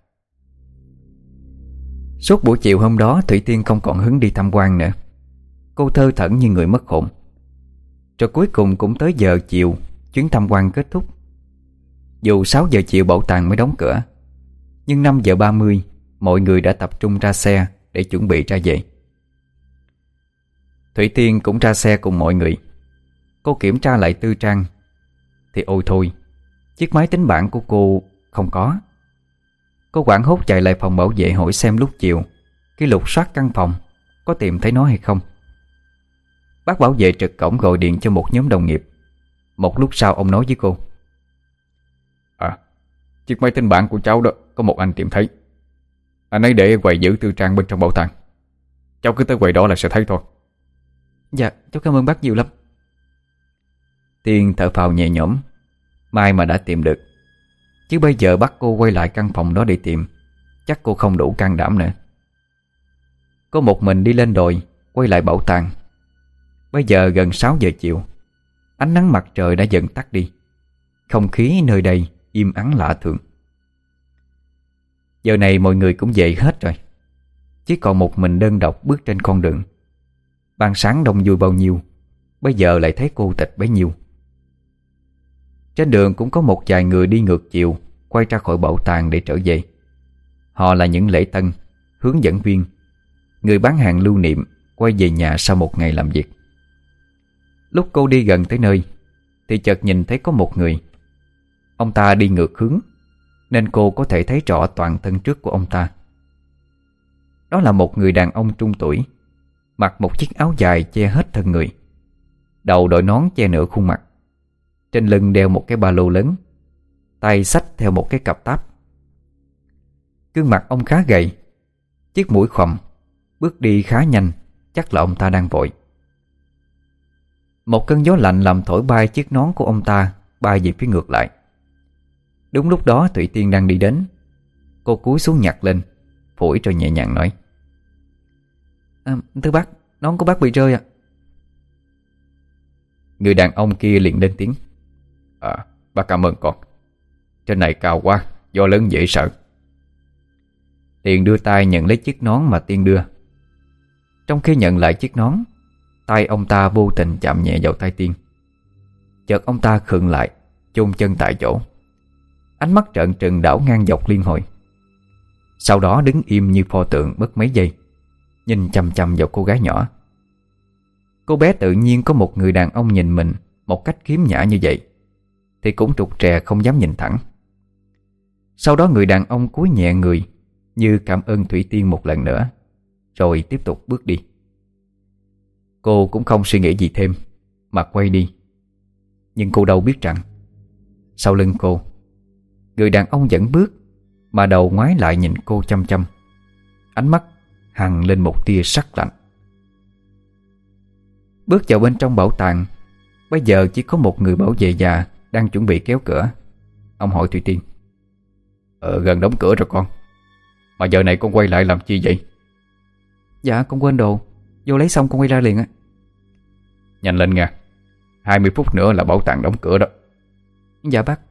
Suốt buổi chiều hôm đó, Thủy Tiên không còn hứng đi tham quan nữa. Cô thơ thẩn như người mất hồn. Rồi cuối cùng cũng tới giờ chiều, chuyến tham quan kết thúc. Dù 6 giờ chiều bảo tàng mới đóng cửa, nhưng 5 giờ 30 mọi người đã tập trung ra xe để chuẩn bị ra về. Thủy Tiên cũng ra xe cùng mọi người. Cô kiểm tra lại tư trang thì ôi thôi, chiếc máy tính bảng của cô không có. Cô hoảng hốt chạy lại phòng bảo vệ hỏi xem lúc chiều khi lục soát căn phòng có tìm thấy nó hay không. Bác bảo vệ trực cổng gọi điện cho một nhóm đồng nghiệp. Một lúc sau ông nói với cô: Chiếc máy tính bảng của cháu đó có một anh tìm thấy. Anh ấy để quầy giữ tư trang bên trong bảo tàng. Cháu cứ tới quầy đó là sẽ thấy thôi. Dạ cháu cảm ơn bác nhiều lắm. Tiên thở phào nhẹ nhõm. May mà đã tìm được, chứ bây giờ bắt cô quay lại căn phòng đó để tìm, chắc cô không đủ can đảm nữa. Cô một mình đi lên đồi quay lại bảo tàng. Bây giờ gần 6 giờ chiều. Ánh nắng mặt trời đã dần tắt đi. Không khí nơi đây im ắng lạ thường. Giờ này mọi người cũng về hết rồi. Chỉ còn một mình đơn độc bước trên con đường. Ban sáng đông vui bao nhiêu, bây giờ lại thấy cô tịch bấy nhiêu. Trên đường cũng có một vài người đi ngược chiều quay ra khỏi bảo tàng để trở về. Họ là những lễ tân, hướng dẫn viên, người bán hàng lưu niệm quay về nhà sau một ngày làm việc. Lúc cô đi gần tới nơi thì chợt nhìn thấy có một người. Ông ta đi ngược hướng nên cô có thể thấy rõ toàn thân trước của ông ta. Đó là một người đàn ông trung tuổi, mặc một chiếc áo dài che hết thân người, đầu đội nón che nửa khuôn mặt, trên lưng đeo một cái ba lô lớn, tay xách theo một cái cặp táp. Gương mặt ông khá gầy, chiếc mũi khoằm, bước đi khá nhanh, chắc là ông ta đang vội. Một cơn gió lạnh làm thổi bay chiếc nón của ông ta bay về phía ngược lại. Đúng lúc đó Thủy Tiên đang đi đến. Cô cúi xuống nhặt lên, phủi rồi nhẹ nhàng nói: Thưa bác, nón của bác bị rơi ạ. Người đàn ông kia liền lên tiếng: Bác cảm ơn con. Trên này cao quá, gió lớn dễ sợ. Liền đưa tay nhận lấy chiếc nón mà Tiên đưa. Trong khi nhận lại chiếc nón, tay ông ta vô tình chạm nhẹ vào tay Tiên. Chợt ông ta khựng lại, chôn chân tại chỗ, ánh mắt trợn trừng đảo ngang dọc liên hồi. Sau đó đứng im như pho tượng mất mấy giây, nhìn chằm chằm vào cô gái nhỏ. Cô bé tự nhiên có một người đàn ông nhìn mình một cách khiếm nhã như vậy thì cũng trục trè không dám nhìn thẳng. Sau đó người đàn ông cúi nhẹ người như cảm ơn Thủy Tiên một lần nữa, rồi tiếp tục bước đi. Cô cũng không suy nghĩ gì thêm mà quay đi. Nhưng cô đâu biết rằng sau lưng cô, người đàn ông vẫn bước mà đầu ngoái lại nhìn cô chăm chăm, ánh mắt hằn lên một tia sắc lạnh. Bước vào bên trong bảo tàng, bây giờ chỉ có một người bảo vệ già đang chuẩn bị kéo cửa. Ông hỏi Thủy Tiên: Gần đóng cửa rồi con. Mà giờ này con quay lại làm chi vậy? Dạ con quên đồ, vô lấy xong con quay ra liền á. Nhanh lên nha, 20 phút nữa là bảo tàng đóng cửa đó. Dạ bác.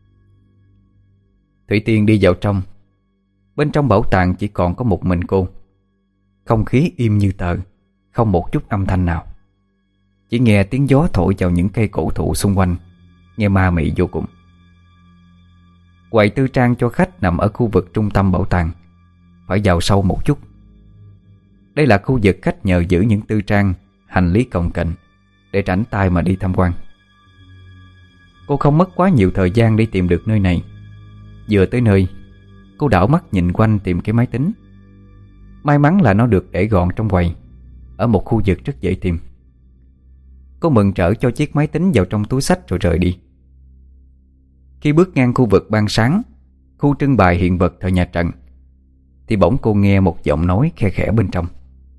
Thủy Tiên đi vào trong. Bên trong bảo tàng chỉ còn có một mình cô. Không khí im như tờ, không một chút âm thanh nào. Chỉ nghe tiếng gió thổi vào những cây cổ thụ xung quanh, nghe ma mị vô cùng. Quầy tư trang cho khách nằm ở khu vực trung tâm bảo tàng, phải vào sâu một chút. Đây là khu vực khách nhờ giữ những tư trang, hành lý cồng kềnh để rảnh tay mà đi tham quan. Cô không mất quá nhiều thời gian để tìm được nơi này. Vừa tới nơi, cô đảo mắt nhìn quanh tìm cái máy tính. May mắn là nó được để gọn trong quầy, ở một khu vực rất dễ tìm. Cô mừng rỡ cho chiếc máy tính vào trong túi xách rồi rời đi. Khi bước ngang khu vực ban sáng, khu trưng bày hiện vật thời nhà Trần, thì bỗng cô nghe một giọng nói khe khẽ bên trong: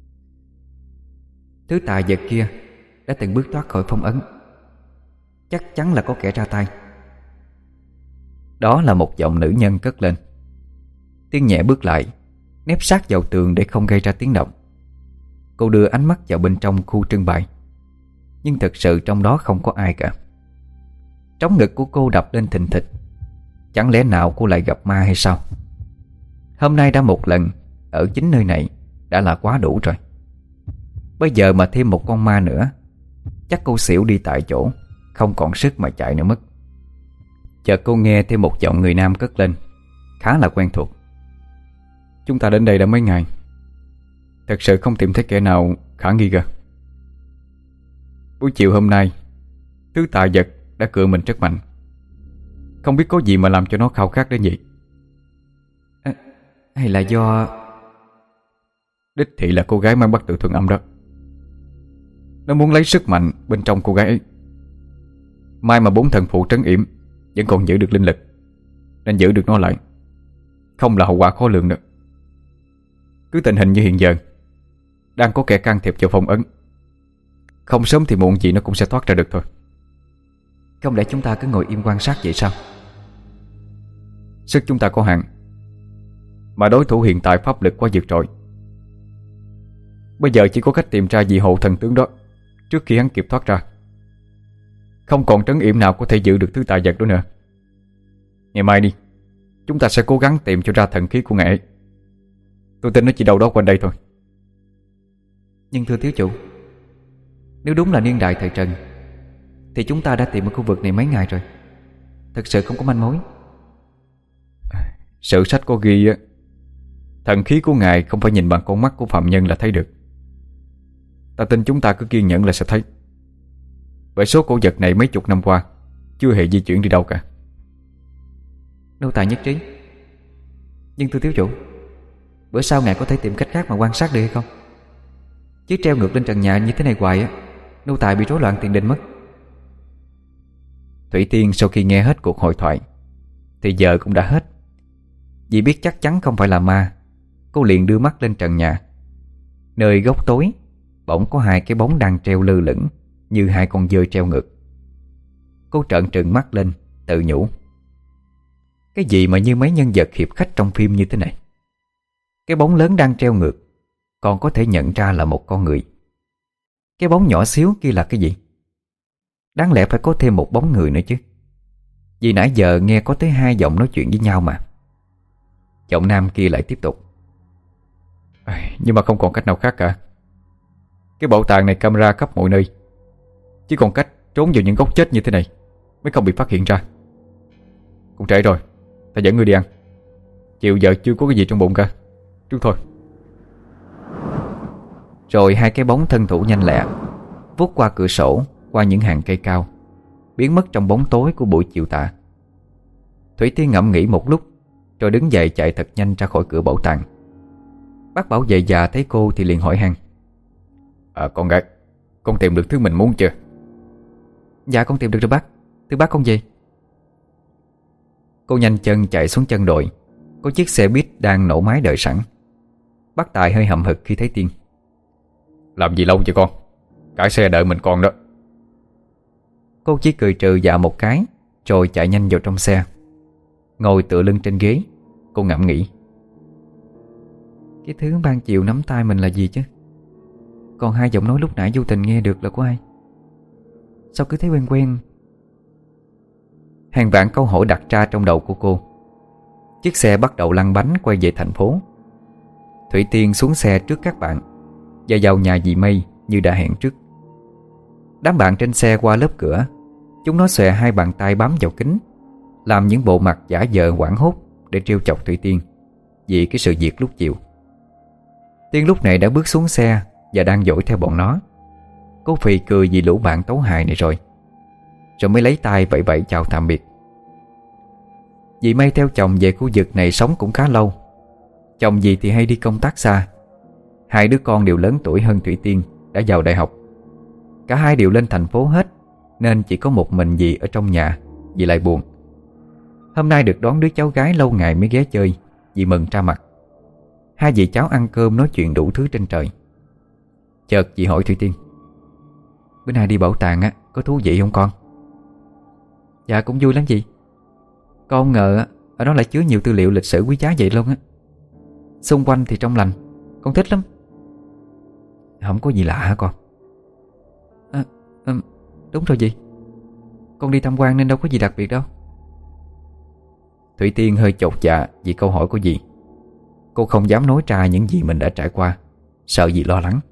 Thứ tà vật kia đã từng bước thoát khỏi phong ấn, chắc chắn là có kẻ ra tay. Đó là một giọng nữ nhân cất lên. Tiên nhẹ bước lại, nép sát vào tường để không gây ra tiếng động. Cô đưa ánh mắt vào bên trong khu trưng bày, nhưng thực sự trong đó không có ai cả. Trống ngực của cô đập lên thình thịch. Chẳng lẽ nào cô lại gặp ma hay sao? Hôm nay đã một lần ở chính nơi này đã là quá đủ rồi. Bây giờ mà thêm một con ma nữa, chắc cô xỉu đi tại chỗ, không còn sức mà chạy nữa mất. Chợt cô nghe thêm một giọng người nam cất lên, khá là quen thuộc: Chúng ta đến đây đã mấy ngày, thật sự không tìm thấy kẻ nào khả nghi cơ. Buổi chiều hôm nay Thứ tà vật đã cựa mình rất mạnh. Không biết có gì mà làm cho nó khao khát đến vậy. Hay là do... Đích thị là cô gái mang bắt tự thuần âm đó. Nó muốn lấy sức mạnh bên trong cô gái ấy. May mà 4 thần phụ trấn yểm vẫn còn giữ được linh lực, nên giữ được nó lại. Không là hậu quả khó lường nữa. Cứ tình hình như hiện giờ, đang có kẻ can thiệp vào phong ấn. Không sớm thì muộn gì nó cũng sẽ thoát ra được thôi. Không lẽ chúng ta cứ ngồi im quan sát vậy sao? Sức chúng ta có hạn, mà đối thủ hiện tại pháp lực quá vượt trội. Bây giờ chỉ có cách tìm ra vị hộ thần tướng đó trước khi hắn kịp thoát ra. Không còn trấn yểm nào có thể giữ được thứ tà vật đó nữa. Ngày mai đi, chúng ta sẽ cố gắng tìm cho ra thần khí của ngài ấy. Tôi tin nó chỉ đâu đó quanh đây thôi. Nhưng thưa thiếu chủ, nếu đúng là niên đại thời Trần thì chúng ta đã tìm ở khu vực này mấy ngày rồi. Thật sự không có manh mối. Sử sách có ghi á, thần khí của ngài không phải nhìn bằng con mắt của phạm nhân là thấy được. Ta tin chúng ta cứ kiên nhẫn là sẽ thấy. Bởi số cổ vật này mấy chục năm qua chưa hề di chuyển đi đâu cả. Nô tài nhất trí. Nhưng thưa thiếu chủ, bữa sau ngài có thể tìm cách khác mà quan sát được hay không? Chứ treo ngược lên trần nhà như thế này hoài á, nô tài bị rối loạn tiền đình mất. Thủy Tiên sau khi nghe hết cuộc hội thoại thì giờ cũng đã hết. Vì biết chắc chắn không phải là ma, cô liền đưa mắt lên trần nhà. Nơi góc tối bỗng có 2 cái bóng đang treo lơ lửng như 2 con dơi treo ngược. Cô trợn trừng mắt lên, tự nhủ: cái gì mà như mấy nhân vật hiệp khách trong phim như thế này? Cái bóng lớn đang treo ngược còn có thể nhận ra là một con người. Cái bóng nhỏ xíu kia là cái gì? Đáng lẽ phải có thêm một bóng người nữa chứ. Vì nãy giờ nghe có tới 2 giọng nói chuyện với nhau mà. Giọng nam kia lại tiếp tục: nhưng mà không còn cách nào khác cả. Cái bảo tàng này camera khắp mọi nơi, chỉ còn cách trốn vào những góc chết như thế này mới không bị phát hiện ra. Cũng trễ rồi, ta dẫn ngươi đi ăn. Chiều giờ chưa có cái gì trong bụng cả. Trước thôi. Rồi 2 cái bóng thân thủ nhanh lẹ vút qua cửa sổ, qua những hàng cây cao, biến mất trong bóng tối của buổi chiều tà. Thủy Tiên ngẫm nghĩ một lúc rồi đứng dậy chạy thật nhanh ra khỏi cửa bảo tàng. Bác bảo vệ già thấy cô thì liền hỏi han: con gái, con tìm được thứ mình muốn chưa? Dạ con tìm được rồi bác. Thưa bác con gì? Cô nhanh chân chạy xuống chân đồi. Có chiếc xe buýt đang nổ máy đợi sẵn. Bác Tài hơi hậm hực khi thấy Tiên. Làm gì lâu vậy con? Cả xe đợi mình con đó. Cô chỉ cười trừ dạ một cái rồi chạy nhanh vào trong xe. Ngồi tựa lưng trên ghế, cô ngẫm nghĩ: cái thứ ban chiều nắm tay mình là gì chứ? Còn 2 giọng nói lúc nãy vô tình nghe được là của ai? Sao cứ thấy quen quen? Hàng vạn câu hỏi đặt ra trong đầu của cô. Chiếc xe bắt đầu lăn bánh quay về thành phố. Thủy Tiên xuống xe trước các bạn và vào nhà dì Mây như đã hẹn trước. Đám bạn trên xe qua lớp cửa, chúng nó xòe 2 bàn tay bám vào kính, làm những bộ mặt giả vờ hoảng hốt để trêu chọc Thủy Tiên vì cái sự việc lúc chiều. Tiên lúc này đã bước xuống xe và đang dỗi theo bọn nó. Cô phì cười vì lũ bạn tấu hài này rồi mới lấy tay vẫy vẫy chào tạm biệt. Dì Mây theo chồng về khu vực này sống cũng khá lâu. Chồng dì thì hay đi công tác xa. 2 đứa con đều lớn tuổi hơn Thủy Tiên, đã vào đại học. Cả hai đều lên thành phố hết, nên chỉ có một mình dì ở trong nhà. Dì lại buồn. Hôm nay được đón đứa cháu gái lâu ngày mới ghé chơi, dì mừng ra mặt. 2 dì cháu ăn cơm nói chuyện đủ thứ trên trời. Chợt dì hỏi Thủy Tiên: bữa nay đi bảo tàng á, có thú vị không con? Dạ cũng vui lắm chị. Con không ngờ ở đó lại chứa nhiều tư liệu lịch sử quý giá vậy luôn á. Xung quanh thì trong lành, con thích lắm. Không có gì lạ hả con? Đúng rồi chị. Con đi tham quan nên đâu có gì đặc biệt đâu. Thủy Tiên hơi chột dạ vì câu hỏi của dì. Cô không dám nói ra những gì mình đã trải qua, sợ dì lo lắng.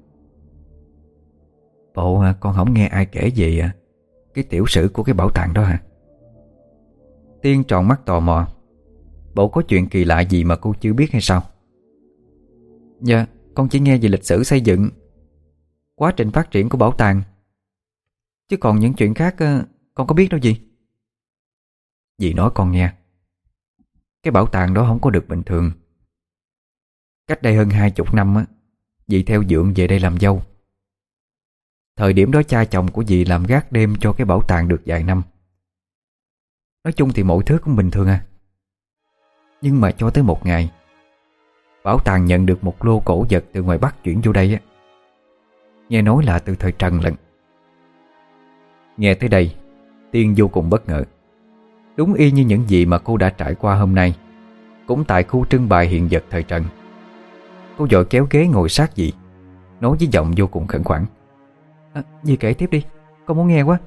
Bộ con không nghe ai kể về cái tiểu sử của cái bảo tàng đó hả? Tiên tròn mắt tò mò. Bộ có chuyện kỳ lạ gì mà cô chưa biết hay sao? Dạ, con chỉ nghe về lịch sử xây dựng, quá trình phát triển của bảo tàng. Chứ còn những chuyện khác Con có biết đâu dì. Dì nói con nghe. Cái bảo tàng đó không có được bình thường. Cách đây hơn 20 năm á, dì theo dượng về đây làm dâu. Thời điểm đó cha chồng của dì làm gác đêm cho cái bảo tàng được vài năm. Nói chung thì mọi thứ cũng bình thường à. Nhưng mà cho tới một ngày, bảo tàng nhận được một lô cổ vật từ ngoài Bắc chuyển vô đây á. Nghe nói là từ thời Trần lận. Nghe tới đây, Tiên vô cùng bất ngờ. Đúng y như những gì mà cô đã trải qua hôm nay, cũng tại khu trưng bày hiện vật thời Trần. Cô vội kéo ghế ngồi sát dì, nói với giọng vô cùng khẩn khoản: Dì kể tiếp đi, con muốn nghe quá.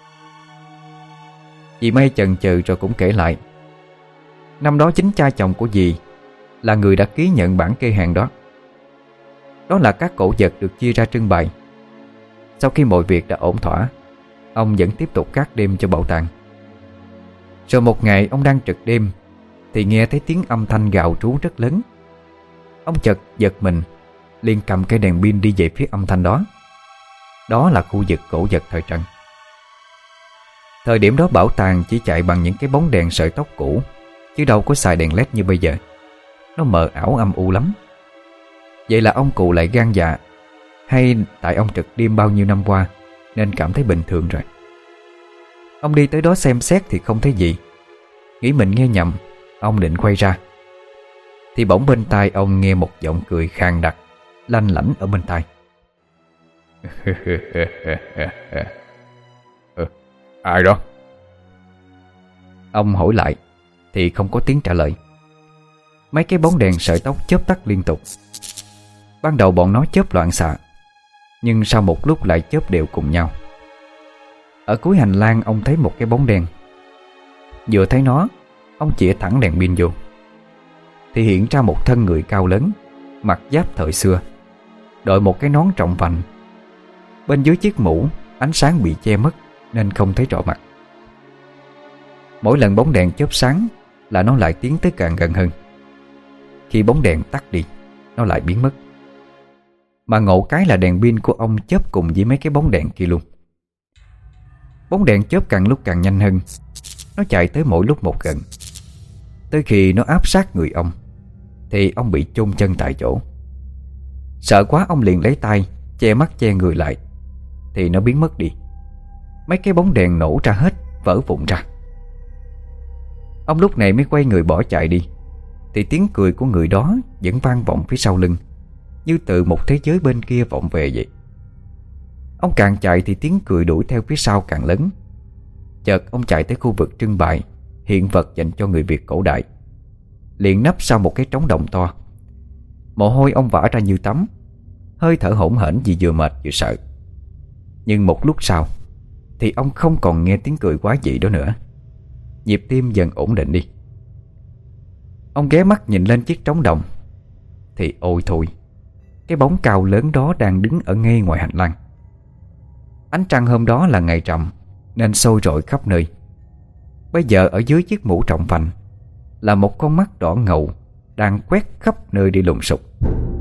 Dì Mây chần chừ rồi cũng kể lại. Năm đó chính cha chồng của dì là người đã ký nhận bản kê hàng đó. Đó là các cổ vật được chia ra trưng bày. Sau khi mọi việc đã ổn thỏa, ông vẫn tiếp tục gác đêm cho bảo tàng. Rồi một ngày ông đang trực đêm thì nghe thấy tiếng âm thanh gào trú rất lớn. Ông chợt giật mình, liền cầm cái đèn pin đi về phía âm thanh đó. Đó là khu vực cổ vật thời Trần. Thời điểm đó bảo tàng chỉ chạy bằng những cái bóng đèn sợi tóc cũ, chứ đâu có xài đèn led như bây giờ. Nó mờ ảo âm u lắm. Vậy là ông cụ lại gan dạ, hay tại ông trực đêm bao nhiêu năm qua nên cảm thấy bình thường rồi. Ông đi tới đó xem xét thì không thấy gì. Nghĩ mình nghe nhầm, ông định quay ra thì bỗng bên tai ông nghe một giọng cười khàn đặc, lanh lảnh ở bên tai. Ai đó? Ông hỏi lại thì không có tiếng trả lời. Mấy cái bóng đèn sợi tóc chớp tắt liên tục. Ban đầu bọn nó chớp loạn xạ, nhưng sau một lúc lại chớp đều cùng nhau. Ở cuối hành lang ông thấy một cái bóng đen. Vừa thấy nó, ông chĩa thẳng đèn pin vô thì hiện ra một thân người cao lớn, mặc giáp thời xưa, đội một cái nón trọng vành. Bên dưới chiếc mũ, ánh sáng bị che mất nên không thấy rõ mặt. Mỗi lần bóng đèn chớp sáng là nó lại tiến tới càng gần hơn. Khi bóng đèn tắt đi, nó lại biến mất. Mà ngộ cái là đèn pin của ông chớp cùng với mấy cái bóng đèn kia luôn. Bóng đèn chớp càng lúc càng nhanh hơn. Nó chạy tới mỗi lúc một gần. Tới khi nó áp sát người ông thì ông bị chôn chân tại chỗ. Sợ quá ông liền lấy tay che mắt che người lại thì nó biến mất đi. Mấy cái bóng đèn nổ ra hết, vỡ vụn ra. Ông lúc này mới quay người bỏ chạy đi thì tiếng cười của người đó vẫn vang vọng phía sau lưng, như từ một thế giới bên kia vọng về vậy. Ông càng chạy thì tiếng cười đuổi theo phía sau càng lớn. Chợt ông chạy tới khu vực trưng bày hiện vật dành cho người Việt cổ đại, liền nấp sau một cái trống đồng to. Mồ hôi ông vã ra như tắm, hơi thở hổn hển vì vừa mệt vừa sợ. Nhưng một lúc sau thì ông không còn nghe tiếng cười quái dị đó nữa. Nhịp tim dần ổn định đi. Ông ghé mắt nhìn lên chiếc trống đồng thì ôi thôi, cái bóng cao lớn đó đang đứng ở ngay ngoài hành lang. Ánh trăng hôm đó là ngày rằm nên sôi rọi khắp nơi. Bây giờ ở dưới chiếc mũ trọng vành là một con mắt đỏ ngầu đang quét khắp nơi đi lùng sục.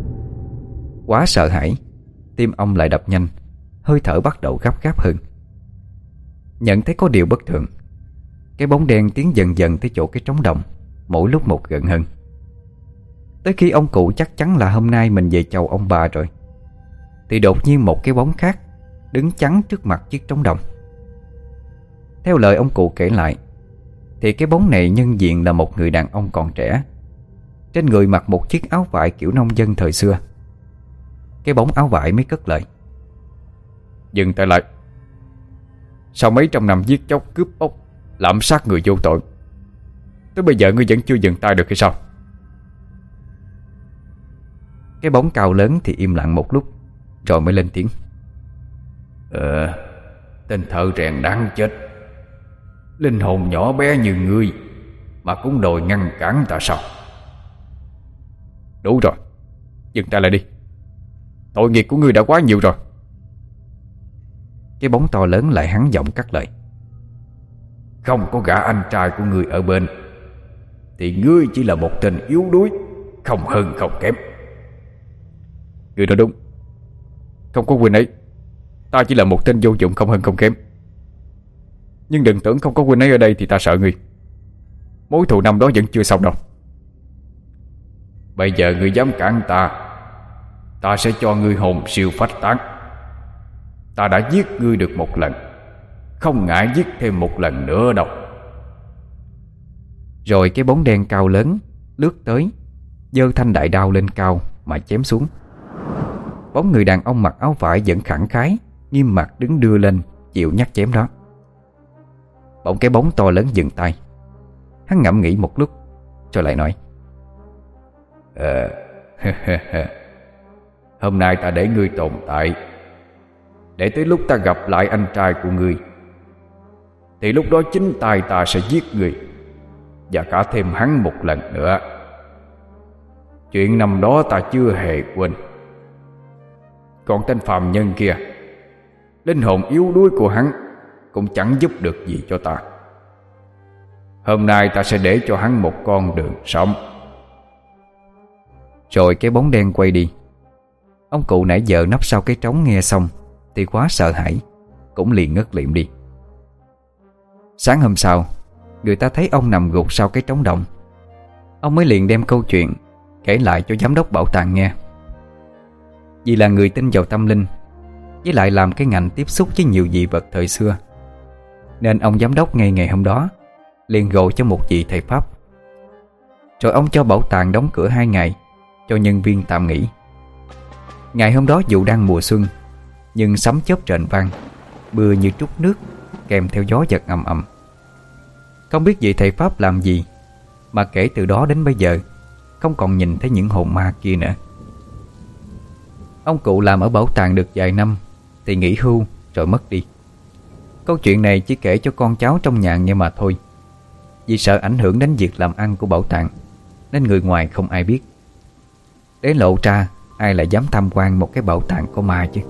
Quá sợ hãi, tim ông lại đập nhanh, hơi thở bắt đầu gấp gáp hơn. Nhận thấy có điều bất thường, cái bóng đen tiến dần dần tới chỗ cái trống đồng, mỗi lúc một gần hơn. Tới khi ông cụ chắc chắn là hôm nay mình về chầu ông bà rồi thì đột nhiên một cái bóng khác đứng chắn trước mặt chiếc trống đồng. Theo lời ông cụ kể lại thì cái bóng này nhân diện là một người đàn ông còn trẻ, trên người mặc một chiếc áo vải kiểu nông dân thời xưa. Cái bóng áo vải mới cất lời: Dừng tay lại. Sau mấy trăm năm giết chóc cướp ốc, lạm sát người vô tội, tới bây giờ ngươi vẫn chưa dừng tay được hay sao? Cái bóng cao lớn thì im lặng một lúc rồi mới lên tiếng: Tên thợ rèn đáng chết, linh hồn nhỏ bé như ngươi mà cũng đòi ngăn cản ta sao? Đủ rồi, dừng tay lại đi. Tội nghiệp của ngươi đã quá nhiều rồi. Cái bóng to lớn lại hắn giọng cắt lời: Không có gã anh trai của ngươi ở bên thì ngươi chỉ là một tên yếu đuối, không hơn không kém. Ngươi nói đúng. Không có Quỳnh ấy, ta chỉ là một tên vô dụng không hơn không kém. Nhưng đừng tưởng không có huynh ấy ở đây thì ta sợ ngươi. Mối thù năm đó vẫn chưa xong đâu. Bây giờ ngươi dám cản ta, ta sẽ cho ngươi hồn siêu phách tán. Ta đã giết ngươi được một lần, không ngại giết thêm một lần nữa đâu. Rồi cái bóng đen cao lớn lướt tới, giơ thanh đại đao lên cao mà chém xuống. Bóng người đàn ông mặc áo vải vẫn khẳng khái, nghiêm mặt đứng đưa lên chịu nhát chém đó. Bỗng cái bóng to lớn dừng tay. Hắn ngẫm nghĩ một lúc rồi lại nói: Hôm nay ta để ngươi tồn tại, để tới lúc ta gặp lại anh trai của ngươi, thì lúc đó chính tay ta sẽ giết ngươi, và cả thêm hắn một lần nữa. Chuyện năm đó ta chưa hề quên. Còn tên phàm nhân kia, linh hồn yếu đuối của hắn cũng chẳng giúp được gì cho ta. Hôm nay ta sẽ để cho hắn một con đường sống. Rồi cái bóng đen quay đi. Ông cụ nãy giờ nấp sau cái trống nghe xong thì quá sợ hãi, cũng liền ngất lịm đi. Sáng hôm sau, người ta thấy ông nằm gục sau cái trống đồng. Ông mới liền đem câu chuyện kể lại cho giám đốc bảo tàng nghe. Vì là người tin vào tâm linh, với lại làm cái ngành tiếp xúc với nhiều dị vật thời xưa, nên ông giám đốc ngay ngày hôm đó liền gọi cho một vị thầy pháp. Rồi ông cho bảo tàng đóng cửa 2 ngày cho nhân viên tạm nghỉ. Ngày hôm đó dù đang mùa xuân, nhưng sấm chớp rền vang, mưa như trút nước, kèm theo gió giật ầm ầm. Không biết vị thầy pháp làm gì mà kể từ đó đến bây giờ không còn nhìn thấy những hồn ma kia nữa. Ông cụ làm ở bảo tàng được vài năm thì nghỉ hưu rồi mất đi. Câu chuyện này chỉ kể cho con cháu trong nhà nghe mà thôi. Vì sợ ảnh hưởng đến việc làm ăn của bảo tàng, nên người ngoài không ai biết. Để lộ ra, ai lại dám tham quan một cái bảo tàng có ma chứ.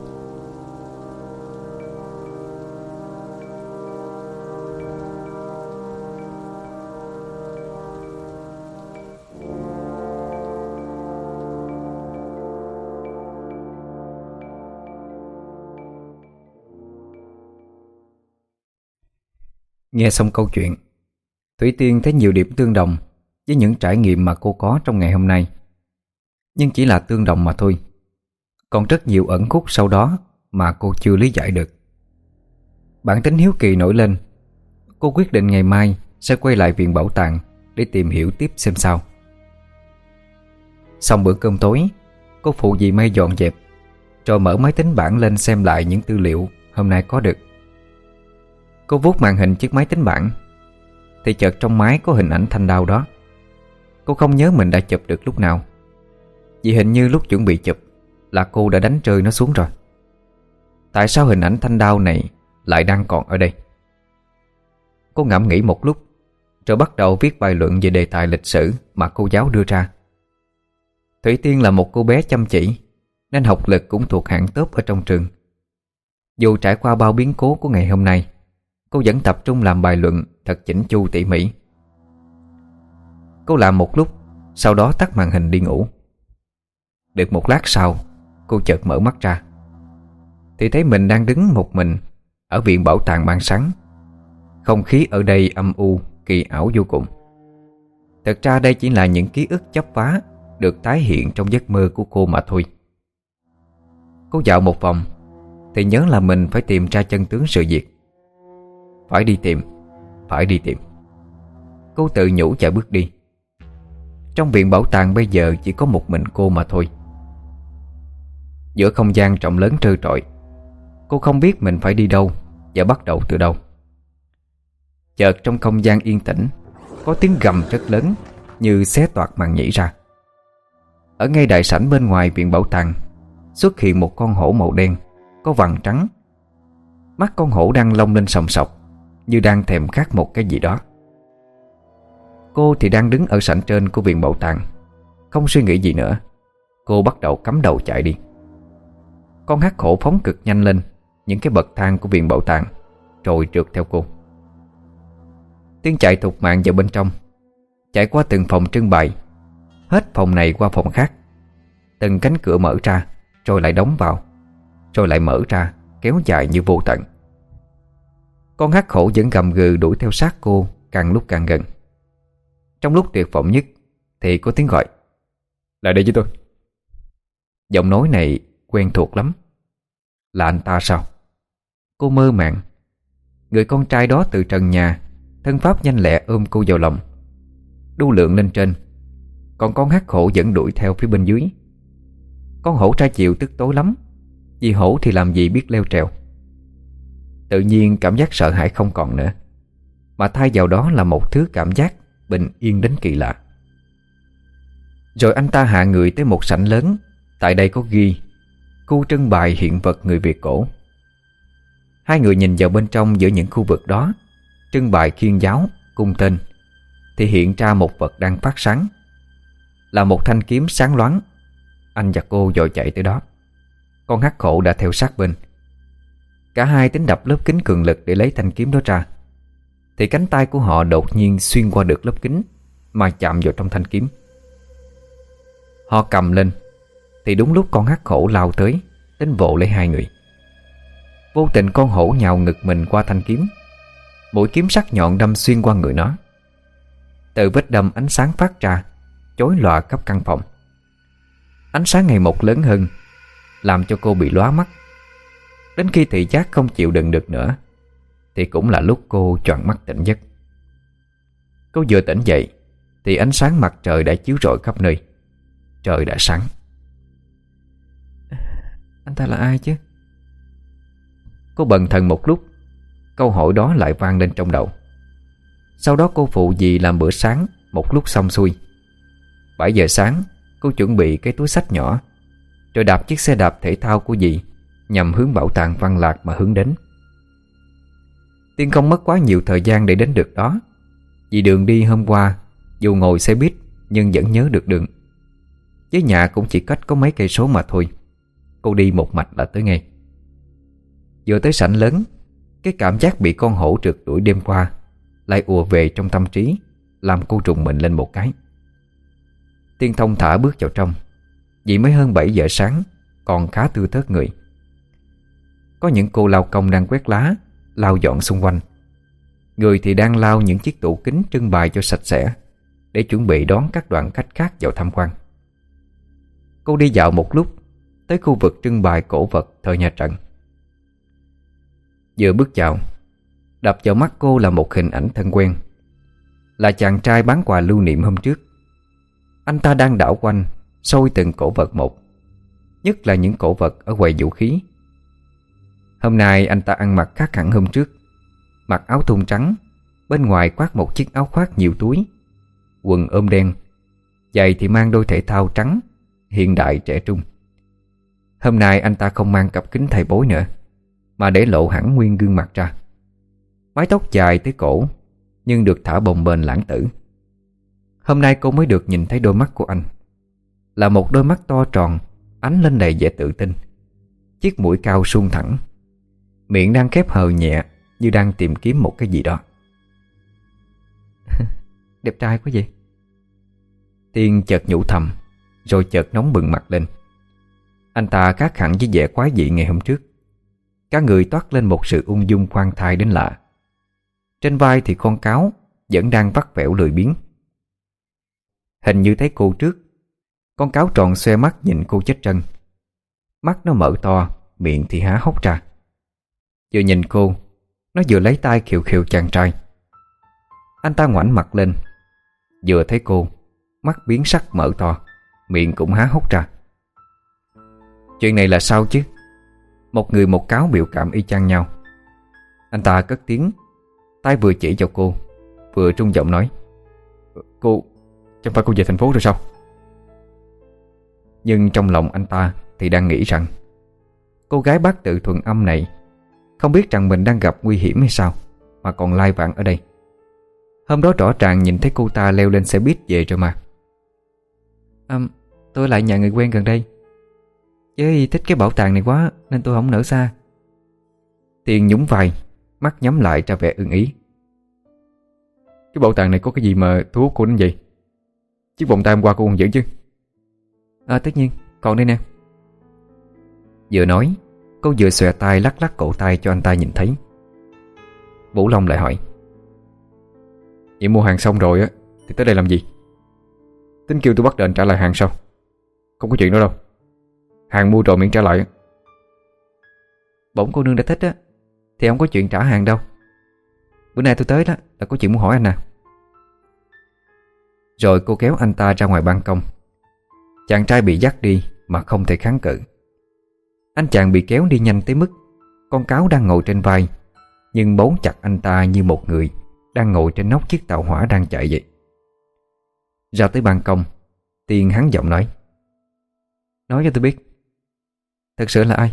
Nghe xong câu chuyện, Thủy Tiên thấy nhiều điểm tương đồng với những trải nghiệm mà cô có trong ngày hôm nay. Nhưng chỉ là tương đồng mà thôi. Còn rất nhiều ẩn khúc sau đó mà cô chưa lý giải được. Bản tính hiếu kỳ nổi lên. Cô quyết định ngày mai sẽ quay lại viện bảo tàng để tìm hiểu tiếp xem sao. Xong bữa cơm tối, cô phụ dì Mây dọn dẹp, rồi mở máy tính bảng lên xem lại những tư liệu hôm nay có được. Cô vuốt màn hình chiếc máy tính bảng thì chợt trong máy có hình ảnh thanh đao đó. Cô không nhớ mình đã chụp được lúc nào, vì hình như lúc chuẩn bị chụp là cô đã đánh rơi nó xuống rồi. Tại sao hình ảnh thanh đao này lại đang còn ở đây? Cô ngẫm nghĩ một lúc, rồi bắt đầu viết bài luận về đề tài lịch sử mà cô giáo đưa ra. Thủy Tiên là một cô bé chăm chỉ, nên học lực cũng thuộc hạng top ở trong trường. Dù trải qua bao biến cố của ngày hôm nay, cô vẫn tập trung làm bài luận thật chỉnh chu tỉ mỉ. Cô làm một lúc, sau đó tắt màn hình đi ngủ. Được một lát sau, cô chợt mở mắt ra thì thấy mình đang đứng một mình ở viện bảo tàng ban sáng. Không khí ở đây âm u, kỳ ảo vô cùng. Thật ra đây chỉ là những ký ức chớp vá được tái hiện trong giấc mơ của cô mà thôi. Cô dạo một vòng thì nhớ là mình phải tìm ra chân tướng sự việc. Phải đi tìm, phải đi tìm. Cô tự nhủ chạy bước đi. Trong viện bảo tàng bây giờ chỉ có một mình cô mà thôi. Giữa không gian rộng lớn trơ trọi, cô không biết mình phải đi đâu và bắt đầu từ đâu. Chợt trong không gian yên tĩnh có tiếng gầm rất lớn, như xé toạc màn nhĩ ra. Ở ngay đại sảnh bên ngoài viện bảo tàng xuất hiện một con hổ màu đen, có vằn trắng. Mắt con hổ đang long lên sòng sọc, như đang thèm khát một cái gì đó. Cô thì đang đứng ở sảnh trên của viện bảo tàng, không suy nghĩ gì nữa. Cô bắt đầu cắm đầu chạy đi. Con hắc hổ phóng cực nhanh lên những cái bậc thang của viện bảo tàng, rồi trượt theo cô. Tiếng chạy thục mạng vào bên trong, chạy qua từng phòng trưng bày, hết phòng này qua phòng khác. Từng cánh cửa mở ra, rồi lại đóng vào, rồi lại mở ra, kéo dài như vô tận. Con hắc hổ vẫn gầm gừ đuổi theo sát cô, càng lúc càng gần. Trong lúc tuyệt vọng nhất thì có tiếng gọi: "Lại đây với tôi." Giọng nói này quen thuộc lắm. Là anh ta sao? Cô mơ màng. Người con trai đó từ trần nhà, thân pháp nhanh lẹ ôm cô vào lòng, đu lượn lên trên. Còn con hắc hổ vẫn đuổi theo phía bên dưới. Con hổ trai chịu tức tối lắm, vì hổ thì làm gì biết leo trèo. Tự nhiên cảm giác sợ hãi không còn nữa, mà thay vào đó là một thứ cảm giác bình yên đến kỳ lạ. Rồi anh ta hạ người tới một sảnh lớn. Tại đây có ghi khu trưng bày hiện vật người Việt cổ. Hai người nhìn vào bên trong. Giữa những khu vực đó trưng bày khiên giáo, cung tên, thì hiện ra một vật đang phát sáng. Là một thanh kiếm sáng loáng. Anh và cô vội chạy tới đó. Con hắc hổ đã theo sát bên. Cả hai tính đập lớp kính cường lực để lấy thanh kiếm đó ra, thì cánh tay của họ đột nhiên xuyên qua được lớp kính mà chạm vào trong thanh kiếm. Họ cầm lên thì đúng lúc con hắc hổ lao tới, đến vồ lấy hai người. Vô tình con hổ nhào ngực mình qua thanh kiếm. Mũi kiếm sắc nhọn đâm xuyên qua người nó. Từ vết đâm ánh sáng phát ra, chói lòa khắp căn phòng. Ánh sáng ngày một lớn hơn, làm cho cô bị lóa mắt. Đến khi thị giác không chịu đựng được nữa, thì cũng là lúc cô choàng mắt tỉnh giấc. Cô vừa tỉnh dậy thì ánh sáng mặt trời đã chiếu rọi khắp nơi. Trời đã sáng. Anh ta là ai chứ? Cô bần thần một lúc, câu hỏi đó lại vang lên trong đầu. Sau đó cô phụ dì làm bữa sáng một lúc xong xuôi. 7 giờ sáng, cô chuẩn bị cái túi xách nhỏ, rồi đạp chiếc xe đạp thể thao của dì nhằm hướng bảo tàng Văn Lạc mà hướng đến. Tiên không mất quá nhiều thời gian để đến được đó, vì đường đi hôm qua dù ngồi xe buýt nhưng vẫn nhớ được đường. Với nhà cũng chỉ cách có mấy cây số mà thôi. Cô đi một mạch là tới ngay. Vừa tới sảnh lớn, cái cảm giác bị con hổ rượt đuổi đêm qua lại ùa về trong tâm trí, làm cô trùng mình lên một cái. Tiên thông thả bước vào trong, vì mới hơn 7 giờ sáng, còn khá thưa thớt người. Có những cô lao công đang quét lá, lau dọn xung quanh. Người thì đang lau những chiếc tủ kính trưng bày cho sạch sẽ, để chuẩn bị đón các đoàn khách khác vào tham quan. Cô đi dạo một lúc, tới khu vực trưng bày cổ vật thời nhà Trần. Vừa bước vào, đập vào mắt cô là một hình ảnh thân quen. Là chàng trai bán quà lưu niệm hôm trước. Anh ta đang đảo quanh, soi từng cổ vật một, nhất là những cổ vật ở quầy vũ khí. Hôm nay anh ta ăn mặc khác hẳn hôm trước. Mặc áo thun trắng, bên ngoài khoác một chiếc áo khoác nhiều túi, quần ôm đen, giày thì mang đôi thể thao trắng, hiện đại trẻ trung. Hôm nay anh ta không mang cặp kính thầy bói nữa, mà để lộ hẳn nguyên gương mặt ra. Mái tóc dài tới cổ, nhưng được thả bồng bềnh lãng tử. Hôm nay cô mới được nhìn thấy đôi mắt của anh. Là một đôi mắt to tròn, ánh lên đầy vẻ tự tin. Chiếc mũi cao suông thẳng, miệng đang khép hờ nhẹ, như đang tìm kiếm một cái gì đó. Đẹp trai quá vậy. Tiên chợt nhủ thầm, rồi chợt nóng bừng mặt lên. Anh ta khác hẳn với vẻ quái dị ngày hôm trước. Cả người toát lên một sự ung dung khoan thai đến lạ. Trên vai thì con cáo vẫn đang vắt vẻo lười biếng. Hình như thấy cô trước, con cáo tròn xoe mắt nhìn cô chết trân. Mắt nó mở to, miệng thì há hốc ra. Vừa nhìn cô, nó vừa lấy tay khều khều chàng trai. Anh ta ngoảnh mặt lên, vừa thấy cô, mắt biến sắc mở to, miệng cũng há hốc ra. Chuyện này là sao chứ? Một người một cáo biểu cảm y chang nhau. Anh ta cất tiếng, tay vừa chỉ cho cô, vừa trung giọng nói: Cô, chẳng phải cô về thành phố rồi sao? Nhưng trong lòng anh ta thì đang nghĩ rằng cô gái bát tự thuần âm này không biết rằng mình đang gặp nguy hiểm hay sao, mà còn lai vãng ở đây. Hôm đó rõ ràng nhìn thấy cô ta leo lên xe buýt về rồi mà. Tôi lại nhà người quen gần đây, chứ thích cái bảo tàng này quá nên tôi không nỡ xa. Tiên nhún vai, mắt nhắm lại ra vẻ ưng ý. Cái bảo tàng này có cái gì mà thu hút cô đến vậy? Chiếc vòng tay hôm qua cô còn giữ chứ? Tất nhiên, còn đây nè. Vừa nói, cô vừa xòe tay lắc lắc cổ tay cho anh ta nhìn thấy. Vũ Long lại hỏi: Vậy mua hàng xong rồi á thì tới đây làm gì? Tính kêu tôi bắt đền trả lại hàng sao? Không có chuyện đó đâu. Hàng mua rồi miễn trả lại. Bổn cô nương đã thích á thì không có chuyện trả hàng đâu. Bữa nay tôi tới đó là có chuyện muốn hỏi anh nè. Rồi cô kéo anh ta ra ngoài ban công. Chàng trai bị dắt đi mà không thể kháng cự. Anh chàng bị kéo đi nhanh tới mức con cáo đang ngồi trên vai, nhưng bấu chặt anh ta như một người đang ngồi trên nóc chiếc tàu hỏa đang chạy vậy. Ra tới ban công, Tiên hắn giọng nói: Nói cho tôi biết, thật sự là ai?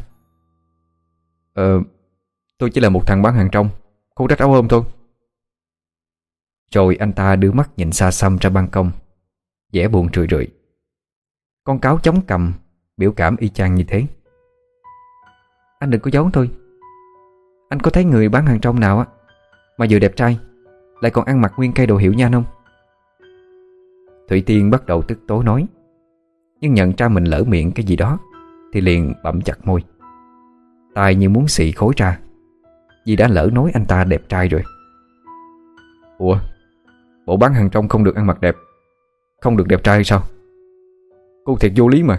Tôi chỉ là một thằng bán hàng trong khu rách áo ôm thôi. Rồi anh ta đưa mắt nhìn xa xăm ra ban công, vẻ buồn rười rượi. Con cáo chống cằm, biểu cảm y chang như thế. Anh đừng có giấu tôi. Anh có thấy người bán hàng trong nào á mà vừa đẹp trai lại còn ăn mặc nguyên cây đồ hiệu nha anh không? Thủy Tiên bắt đầu tức tối nói, nhưng nhận ra mình lỡ miệng cái gì đó thì liền bặm chặt môi. Tai như muốn xị khối ra, vì đã lỡ nói anh ta đẹp trai rồi. Ủa, bộ bán hàng trong không được ăn mặc đẹp, không được đẹp trai hay sao? Cô thiệt vô lý mà.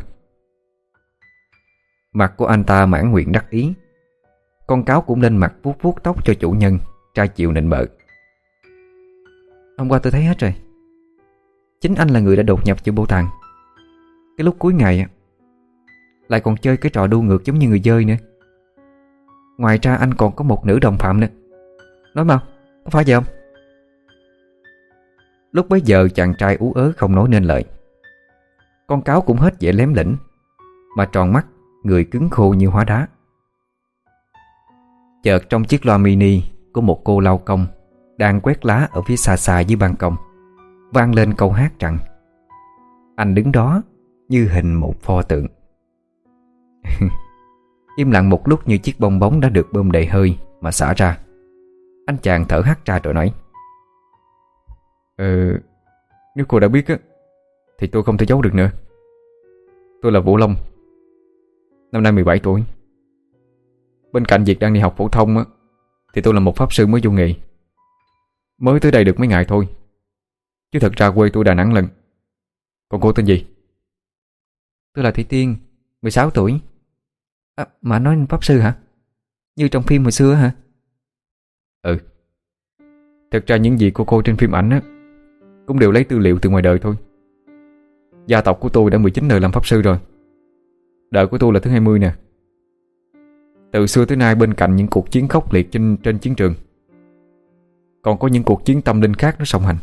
Mặt của anh ta mãn nguyện đắc ý. Con cáo cũng lên mặt vuốt vuốt tóc cho chủ nhân, tra chiều nịnh bợ. Hôm qua tôi thấy hết rồi. Chính anh là người đã đột nhập vào bộ tàng. Cái lúc cuối ngày lại còn chơi cái trò đua ngược giống như người dơi nữa. Ngoài ra anh còn có một nữ đồng phạm nữa. Nói mau, có phải vậy không? Lúc bấy giờ chàng trai ú ớ không nói nên lời. Con cáo cũng hết vẻ lém lĩnh, mà tròn mắt, người cứng khô như hóa đá. Chợt trong chiếc loa mini của một cô lao công đang quét lá ở phía xa xa dưới ban công vang lên câu hát rằng: Anh đứng đó như hình một pho tượng. Im lặng một lúc như chiếc bong bóng đã được bơm đầy hơi mà xả ra. Anh chàng thở hắt ra rồi nói: Nếu cô đã biết á thì tôi không thể giấu được nữa. Tôi là Vũ Long, năm nay 17 tuổi. Bên cạnh việc đang đi học phổ thông á thì tôi là một pháp sư mới vô nghề. Mới tới đây được mấy ngày thôi, chứ thật ra quê tôi Đà Nẵng lần. Còn cô tên gì? Tôi là Thủy Tiên, 16 tuổi. Mà nói pháp sư hả? Như trong phim hồi xưa hả? Ừ. Thật ra những gì cô trên phim ảnh á cũng đều lấy tư liệu từ ngoài đời thôi. Gia tộc của tôi đã 19 đời làm pháp sư rồi. Đời của tôi là thứ 20 nè. Từ xưa tới nay bên cạnh những cuộc chiến khốc liệt trên chiến trường, còn có những cuộc chiến tâm linh khác nó song hành.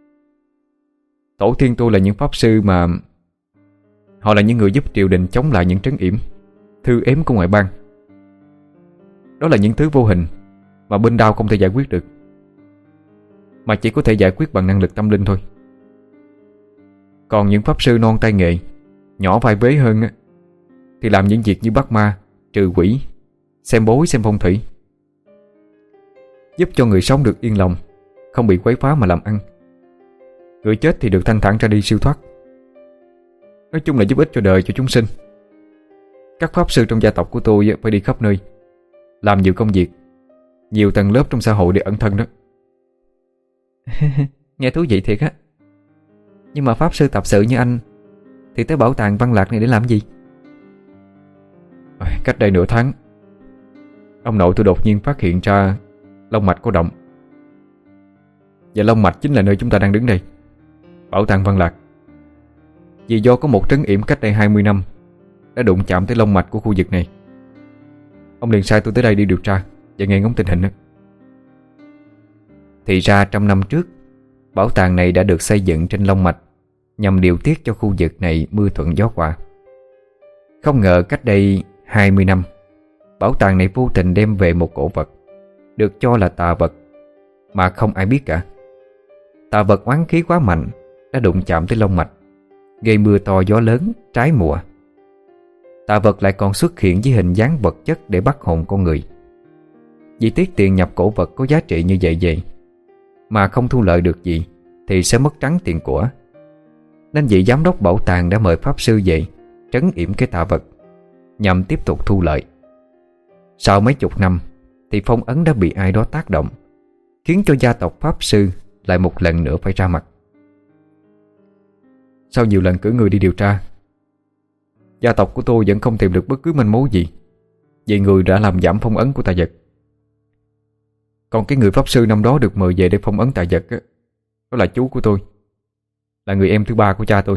Tổ tiên tôi là những pháp sư mà họ là những người giúp triều đình chống lại những trấn yểm, thư ếm của ngoại bang. Đó là những thứ vô hình mà binh đao không thể giải quyết được, mà chỉ có thể giải quyết bằng năng lực tâm linh thôi. Còn những pháp sư non tay nghệ, nhỏ vai vế hơn á, thì làm những việc như bắt ma, trừ quỷ, xem bói, xem phong thủy, giúp cho người sống được yên lòng, không bị quấy phá mà làm ăn. Người chết thì được thanh thản ra đi siêu thoát. Nói chung là giúp ích cho đời, cho chúng sinh. Các pháp sư trong gia tộc của tôi phải đi khắp nơi, làm nhiều công việc, nhiều tầng lớp trong xã hội để ẩn thân đó. Nghe thú vị thiệt á. Nhưng mà pháp sư tập sự như anh thì tới bảo tàng Văn Lạc này để làm gì? Cách đây nửa tháng, ông nội tôi đột nhiên phát hiện ra long mạch có động. Và long mạch chính là nơi chúng ta đang đứng đây, bảo tàng Văn Lạc. Vì do có một trấn yểm cách đây 20 năm đã đụng chạm tới long mạch của khu vực này, ông liền sai tôi tới đây đi điều tra và nghe ngóng tình hình đó. Thì ra trăm năm trước, bảo tàng này đã được xây dựng trên long mạch nhằm điều tiết cho khu vực này mưa thuận gió hòa. Không ngờ cách đây 20 năm, bảo tàng này vô tình đem về một cổ vật được cho là tà vật mà không ai biết cả. Tà vật oán khí quá mạnh đã đụng chạm tới long mạch, gây mưa to gió lớn, trái mùa. Tà vật lại còn xuất hiện với hình dáng vật chất để bắt hồn con người. Vì tiết tiền nhập cổ vật có giá trị như vậy mà không thu lợi được gì thì sẽ mất trắng tiền của. Nên vị giám đốc bảo tàng đã mời pháp sư về trấn yểm cái tà vật nhằm tiếp tục thu lợi. Sau mấy chục năm thì phong ấn đã bị ai đó tác động, khiến cho gia tộc Pháp Sư lại một lần nữa phải ra mặt. Sau nhiều lần cử người đi điều tra, gia tộc của tôi vẫn không tìm được bất cứ manh mối gì về người đã làm giảm phong ấn của tà vật. Còn cái người Pháp Sư năm đó được mời về để phong ấn tà vật á, đó là chú của tôi, là người em thứ ba của cha tôi.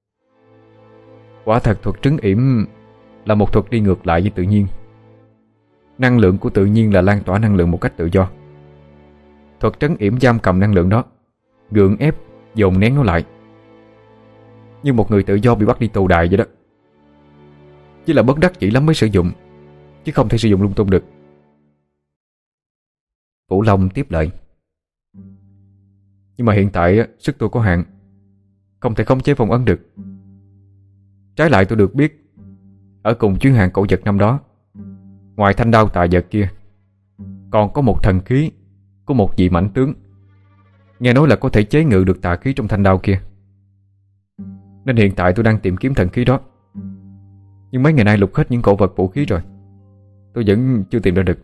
Quả thật thuật trấn yểm là một thuật đi ngược lại với tự nhiên. Năng lượng của tự nhiên là lan tỏa năng lượng một cách tự do. Thuật trấn yểm giam cầm năng lượng đó, gượng ép, dồn nén nó lại, như một người tự do bị bắt đi tù đài vậy đó. Chỉ là bất đắc dĩ lắm mới sử dụng, chứ không thể sử dụng lung tung được. Vũ Long tiếp lời. Nhưng mà hiện tại sức tôi có hạn, không thể khống chế phong ấn được. Trái lại tôi được biết, ở cùng chuyến hàng cổ vật năm đó, ngoài thanh đao tà vật kia, còn có một thần khí của một vị mãnh tướng, nghe nói là có thể chế ngự được tà khí trong thanh đao kia. Nên hiện tại tôi đang tìm kiếm thần khí đó. Nhưng mấy ngày nay lục hết những cổ vật vũ khí rồi, tôi vẫn chưa tìm ra được.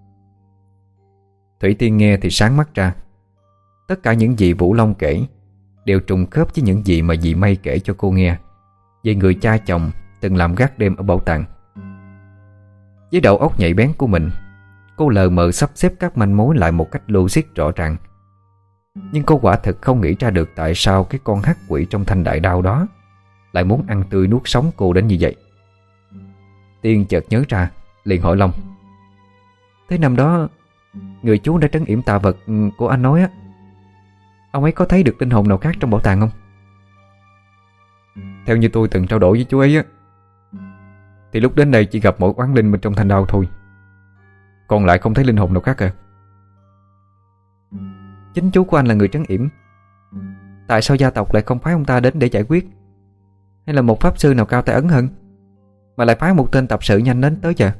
Thủy Tiên nghe thì sáng mắt ra. Tất cả những gì Vũ Long kể đều trùng khớp với những gì mà dì Mây kể cho cô nghe về người cha chồng từng làm gác đêm ở bảo tàng. Với đầu óc nhạy bén của mình, cô lờ mờ sắp xếp các manh mối lại một cách logic rõ ràng. Nhưng cô quả thực không nghĩ ra được tại sao cái con hắc quỷ trong thanh đại đao đó lại muốn ăn tươi nuốt sống cô đến như vậy. Tiên chợt nhớ ra, liền hỏi Long: Thế năm đó người chú đã trấn yểm tà vật của anh nói á, ông ấy có thấy được linh hồn nào khác trong bảo tàng không? Theo như tôi từng trao đổi với chú ấy á, thì lúc đến đây chỉ gặp mỗi oán linh bên trong thanh đao thôi, còn lại không thấy linh hồn nào khác à. Chính chú của anh là người trấn yểm, tại sao gia tộc lại không phái ông ta đến để giải quyết? Hay là một pháp sư nào cao tay ấn hơn, mà lại phái một tên tập sự nhanh đến tới giờ?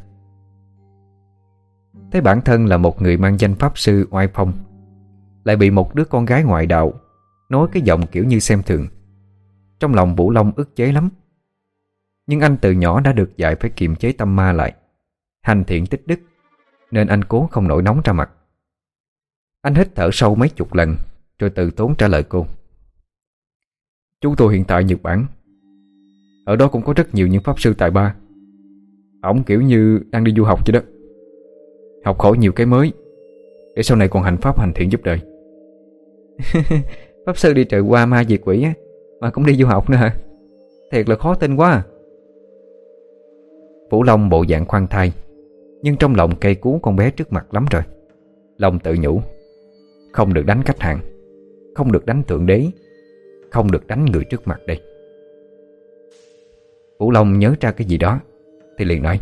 Thấy bản thân là một người mang danh pháp sư oai phong, lại bị một đứa con gái ngoại đạo nói cái giọng kiểu như xem thường, trong lòng Vũ Long ức chế lắm. Nhưng anh từ nhỏ đã được dạy phải kiềm chế tâm ma lại, hành thiện tích đức, nên anh cố không nổi nóng ra mặt. Anh hít thở sâu mấy chục lần rồi từ tốn trả lời cô: Chú tôi hiện tại Nhật Bản, ở đó cũng có rất nhiều những pháp sư tài ba. Ổng kiểu như đang đi du học vậy đó, học hỏi nhiều cái mới để sau này còn hành pháp hành thiện giúp đời. Pháp sư đi trời qua ma diệt quỷ á, mà cũng đi du học nữa hả? Thiệt là khó tin quá à. Vũ Long bộ dạng khoan thai, nhưng trong lòng cây cú con bé trước mặt lắm rồi. Long tự nhủ: không được đánh khách hàng, không được đánh thượng đế, không được đánh người trước mặt đây. Vũ Long nhớ ra cái gì đó thì liền nói: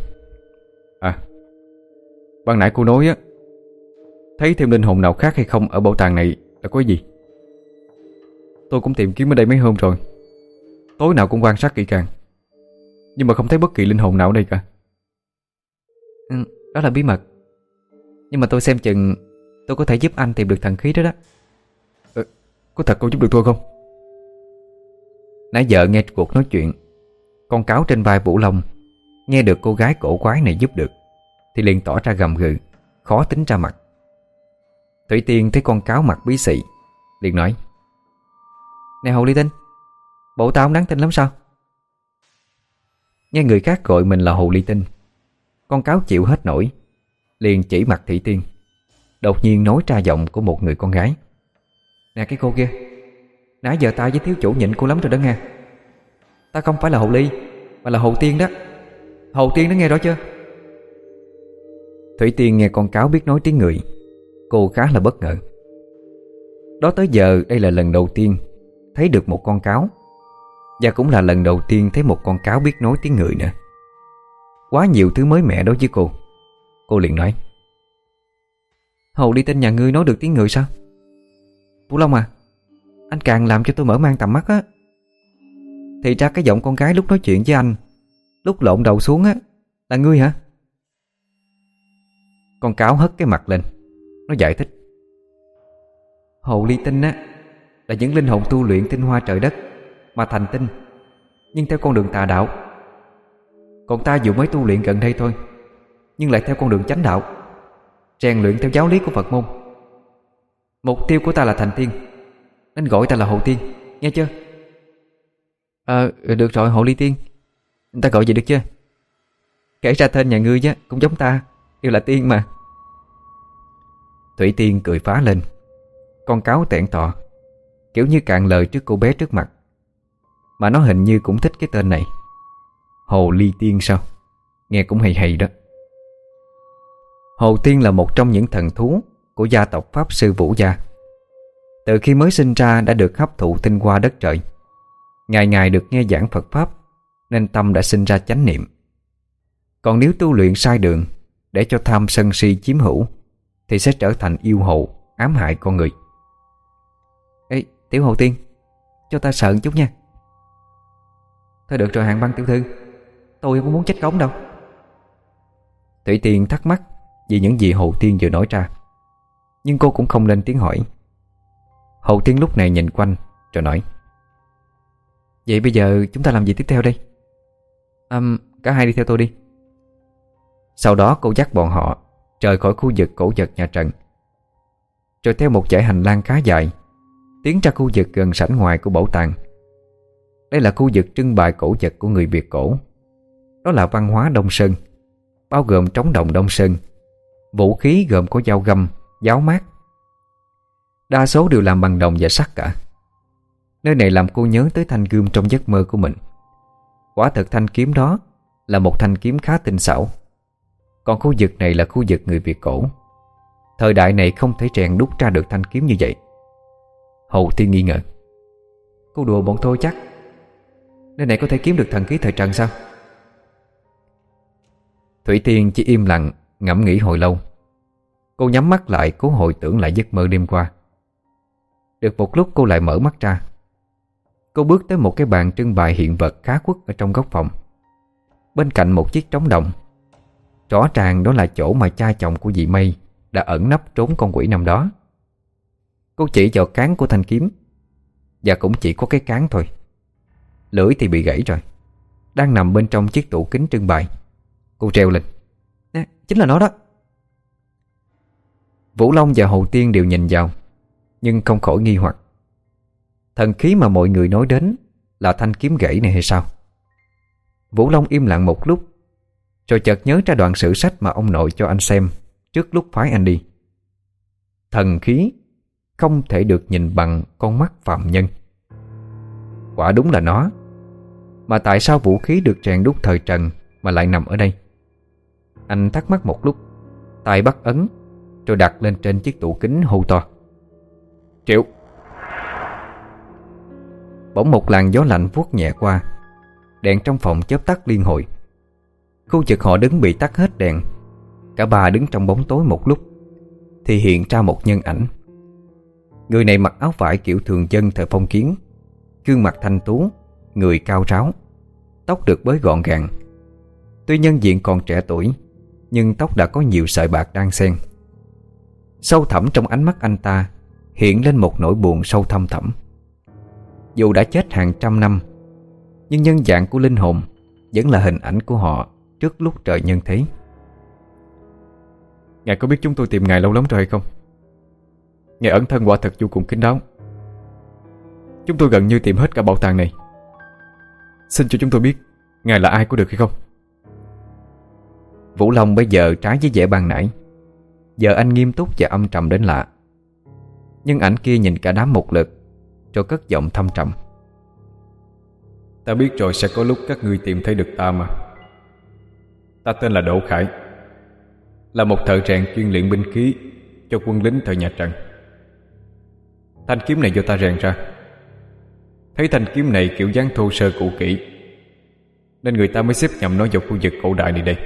Ban nãy cô nói á, thấy thêm linh hồn nào khác hay không ở bảo tàng này là có gì? Tôi cũng tìm kiếm ở đây mấy hôm rồi, tối nào cũng quan sát kỹ càng, nhưng mà không thấy bất kỳ linh hồn nào ở đây cả. Đó là bí mật, nhưng mà tôi xem chừng tôi có thể giúp anh tìm được thần khí đó đó. Có thật cô giúp được tôi không? Nãy giờ nghe cuộc nói chuyện, con cáo trên vai Vũ Long nghe được cô gái cổ quái này giúp được thì liền tỏ ra gầm gừ, khó tính ra mặt. Thủy Tiên thấy con cáo mặt bí xị, liền nói: Nè Hồ Ly Tinh, bộ tao không đáng tin lắm sao? Nghe người khác gọi mình là Hồ Ly Tinh, con cáo chịu hết nổi, liền chỉ mặt Thủy Tiên, đột nhiên nói ra giọng của một người con gái: Nè cái cô kia, nãy giờ tao với thiếu chủ nhịn cô lắm rồi đó nghe. Tao không phải là Hồ Ly, mà là Hồ Tiên đó. Hồ Tiên đó, nghe rõ chưa? Thủy Tiên nghe con cáo biết nói tiếng người, cô khá là bất ngờ. Đó tới giờ đây là lần đầu tiên thấy được một con cáo, và cũng là lần đầu tiên thấy một con cáo biết nói tiếng người nữa. Quá nhiều thứ mới mẻ đối với cô. Cô liền nói: Hồ Ly Tinh nhà ngươi nói được tiếng người sao? Vũ Long à, anh càng làm cho tôi mở mang tầm mắt á. Thì ra cái giọng con gái lúc nói chuyện với anh, lúc lộn đầu xuống á, là ngươi hả? Con cáo hất cái mặt lên, nó giải thích: Hồ Ly Tinh á là những linh hồn tu luyện tinh hoa trời đất mà thành tinh, nhưng theo con đường tà đạo. Còn ta dù mới tu luyện gần đây thôi, nhưng lại theo con đường chánh đạo, rèn luyện theo giáo lý của Phật môn. Mục tiêu của ta là thành tiên, nên gọi ta là Hồ Tiên, nghe chưa? Được rồi Hồ Ly Tiên, ta gọi vậy được chưa? Kể ra tên nhà ngươi á cũng giống ta, đều là tiên mà. Thủy Tiên cười phá lên. Con cáo tẹn tọ, kiểu như cạn lời trước cô bé trước mặt. Mà nó hình như cũng thích cái tên này. Hồ Ly Tiên sao? Nghe cũng hay hay đó. Hồ Tiên là một trong những thần thú của gia tộc Pháp Sư Vũ Gia. Từ khi mới sinh ra đã được hấp thụ tinh hoa đất trời. Ngày ngày được nghe giảng Phật Pháp, nên tâm đã sinh ra chánh niệm. Còn nếu tu luyện sai đường, để cho tham sân si chiếm hữu, thì sẽ trở thành yêu hồ, ám hại con người. Ê, Tiểu Hồ Tiên, cho ta sợ một chút nha. Thôi được rồi Hàng Băng tiểu thư, tôi không muốn chết cống đâu. Thủy Tiên thắc mắc vì những gì Hồ Tiên vừa nói ra, nhưng cô cũng không lên tiếng hỏi. Hồ Tiên lúc này nhìn quanh rồi nói: Vậy bây giờ chúng ta làm gì tiếp theo đây? Cả hai đi theo tôi đi. Sau đó cô dắt bọn họ rời khỏi khu vực cổ vật nhà Trần, rồi theo một dãy hành lang khá dài tiến ra khu vực gần sảnh ngoài của bảo tàng. Đây là khu vực trưng bày cổ vật của người Việt cổ. Đó là văn hóa Đông Sơn, bao gồm trống đồng Đông Sơn. Vũ khí gồm có dao găm, giáo mát, đa số đều làm bằng đồng và sắt cả. Nơi này làm cô nhớ tới thanh gươm trong giấc mơ của mình. Quả thực thanh kiếm đó là một thanh kiếm khá tinh xảo. Còn khu vực này là khu vực người Việt cổ. Thời đại này không thể rèn đúc ra được thanh kiếm như vậy. Hồ Tiên nghi ngờ: Cô đùa bọn tôi chắc? Nơi này có thể kiếm được thần khí thời Trần sao? Thủy Tiên chỉ im lặng ngẫm nghĩ hồi lâu. Cô nhắm mắt lại cố hồi tưởng lại giấc mơ đêm qua. Được một lúc cô lại mở mắt ra. Cô bước tới một cái bàn trưng bày hiện vật khá quất ở trong góc phòng. Bên cạnh một chiếc trống đồng. Rõ ràng đó là chỗ mà cha chồng của dì Mây đã ẩn nấp trốn con quỷ năm đó. Cô chỉ vào cán của thanh kiếm, và cũng chỉ có cái cán thôi. Lưỡi thì bị gãy rồi, đang nằm bên trong chiếc tủ kính trưng bày. Cô treo lên: Nè, chính là nó đó. Vũ Long và Hồ Tiên đều nhìn vào, nhưng không khỏi nghi hoặc. Thần khí mà mọi người nói đến là thanh kiếm gãy này hay sao? Vũ Long im lặng một lúc, rồi chợt nhớ ra đoạn sử sách mà ông nội cho anh xem trước lúc phái anh đi. Thần khí không thể được nhìn bằng con mắt phàm nhân. Quả đúng là nó. Mà tại sao vũ khí được rèn đúc thời Trần mà lại nằm ở đây? Anh thắc mắc một lúc, tay bắt ấn, rồi đặt lên trên chiếc tủ kính hô to: Triệu! Bỗng một làn gió lạnh vuốt nhẹ qua. Đèn trong phòng chớp tắt liên hồi. Khu vực họ đứng bị tắt hết đèn. Cả ba đứng trong bóng tối một lúc, thì hiện ra một nhân ảnh. Người này mặc áo vải kiểu thường dân thời phong kiến, gương mặt thanh tú, người cao ráo, tóc được bới gọn gàng. Tuy nhân diện còn trẻ tuổi, nhưng tóc đã có nhiều sợi bạc đan xen. Sâu thẳm trong ánh mắt anh ta hiện lên một nỗi buồn sâu thăm thẳm. Dù đã chết hàng trăm năm, nhưng nhân dạng của linh hồn vẫn là hình ảnh của họ trước lúc trời nhân thế. Ngài có biết chúng tôi tìm ngài lâu lắm rồi hay không? Ngài ẩn thân quả thật vô cùng kín đáo. Chúng tôi gần như tìm hết cả bảo tàng này. Xin cho chúng tôi biết ngài là ai có được hay không? Vũ Long bây giờ trái với vẻ ban nãy. Giờ anh nghiêm túc và âm trầm đến lạ. Nhưng ảnh kia nhìn cả đám một lượt, rồi cất giọng thâm trầm: Ta biết rồi, sẽ có lúc các ngươi tìm thấy được ta mà. Ta tên là Đỗ Khải, là một thợ rèn chuyên luyện binh khí cho quân lính thời nhà Trần. Thanh kiếm này do ta rèn ra. Thấy thanh kiếm này kiểu dáng thô sơ cũ kỹ, nên người ta mới xếp nhầm nó vào khu vực cổ đại này đây.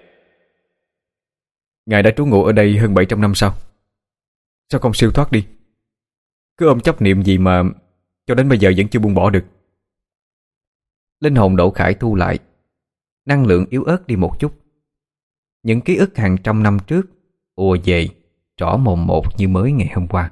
Ngài đã trú ngụ ở đây hơn 700 năm sao? Sao không siêu thoát đi? Cứ ôm chấp niệm gì mà cho đến bây giờ vẫn chưa buông bỏ được. Linh hồn Đỗ Khải thu lại, năng lượng yếu ớt đi một chút. Những ký ức hàng trăm năm trước ùa về, rõ mồn một như mới ngày hôm qua.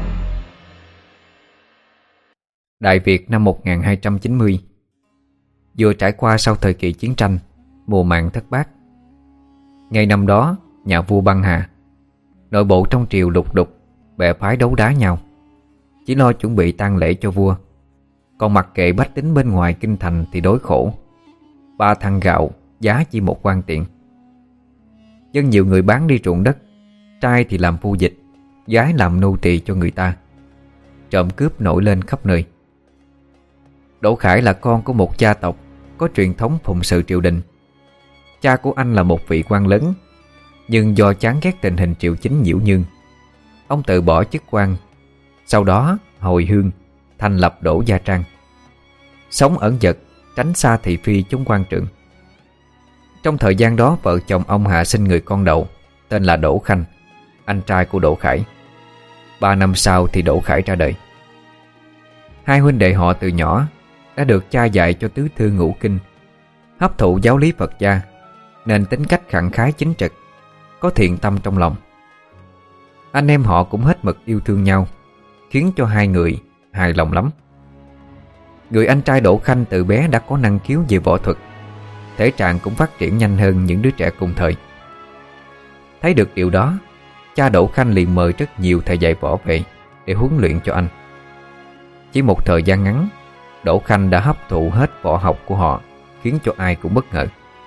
Đại Việt năm 1290. vừa trải qua sau thời kỳ chiến tranh, mùa màng thất bát. Ngày năm đó, nhà vua băng hà, nội bộ trong triều lục đục, bè phái đấu đá nhau, chỉ lo chuẩn bị tang lễ cho vua, còn mặc kệ bách tính bên ngoài kinh thành thì đối khổ. 3 thăng gạo, giá chỉ 1 quan tiền. Dân nhiều người bán đi ruộng đất, trai thì làm phu dịch, gái làm nô tỳ cho người ta. Trộm cướp nổi lên khắp nơi. Đỗ Khải là con của một gia tộc có truyền thống phụng sự triều đình. Cha của anh là một vị quan lớn, nhưng do chán ghét tình hình triều chính nhiễu nhương, ông tự bỏ chức quan. Sau đó hồi hương, thành lập Đỗ Gia Trang, sống ẩn dật, tránh xa thị phi chúng quan trượng. Trong thời gian đó, vợ chồng ông hạ sinh người con đầu tên là Đỗ Khanh, anh trai của Đỗ Khải. 3 năm sau thì Đỗ Khải ra đời. Hai huynh đệ họ từ nhỏ đã được cha dạy cho tứ thư ngũ kinh, hấp thụ giáo lý Phật gia, nên tính cách khẳng khái chính trực, có thiện tâm trong lòng. Anh em họ cũng hết mực yêu thương nhau, khiến cho hai người hài lòng lắm. Người anh trai Đỗ Khanh từ bé đã có năng khiếu về võ thuật, thể trạng cũng phát triển nhanh hơn những đứa trẻ cùng thời. Thấy được điều đó, cha Đỗ Khanh liền mời rất nhiều thầy dạy võ về để huấn luyện cho anh. Chỉ một thời gian ngắn, Đỗ Khanh đã hấp thụ hết võ học của họ, khiến cho ai cũng bất ngờ.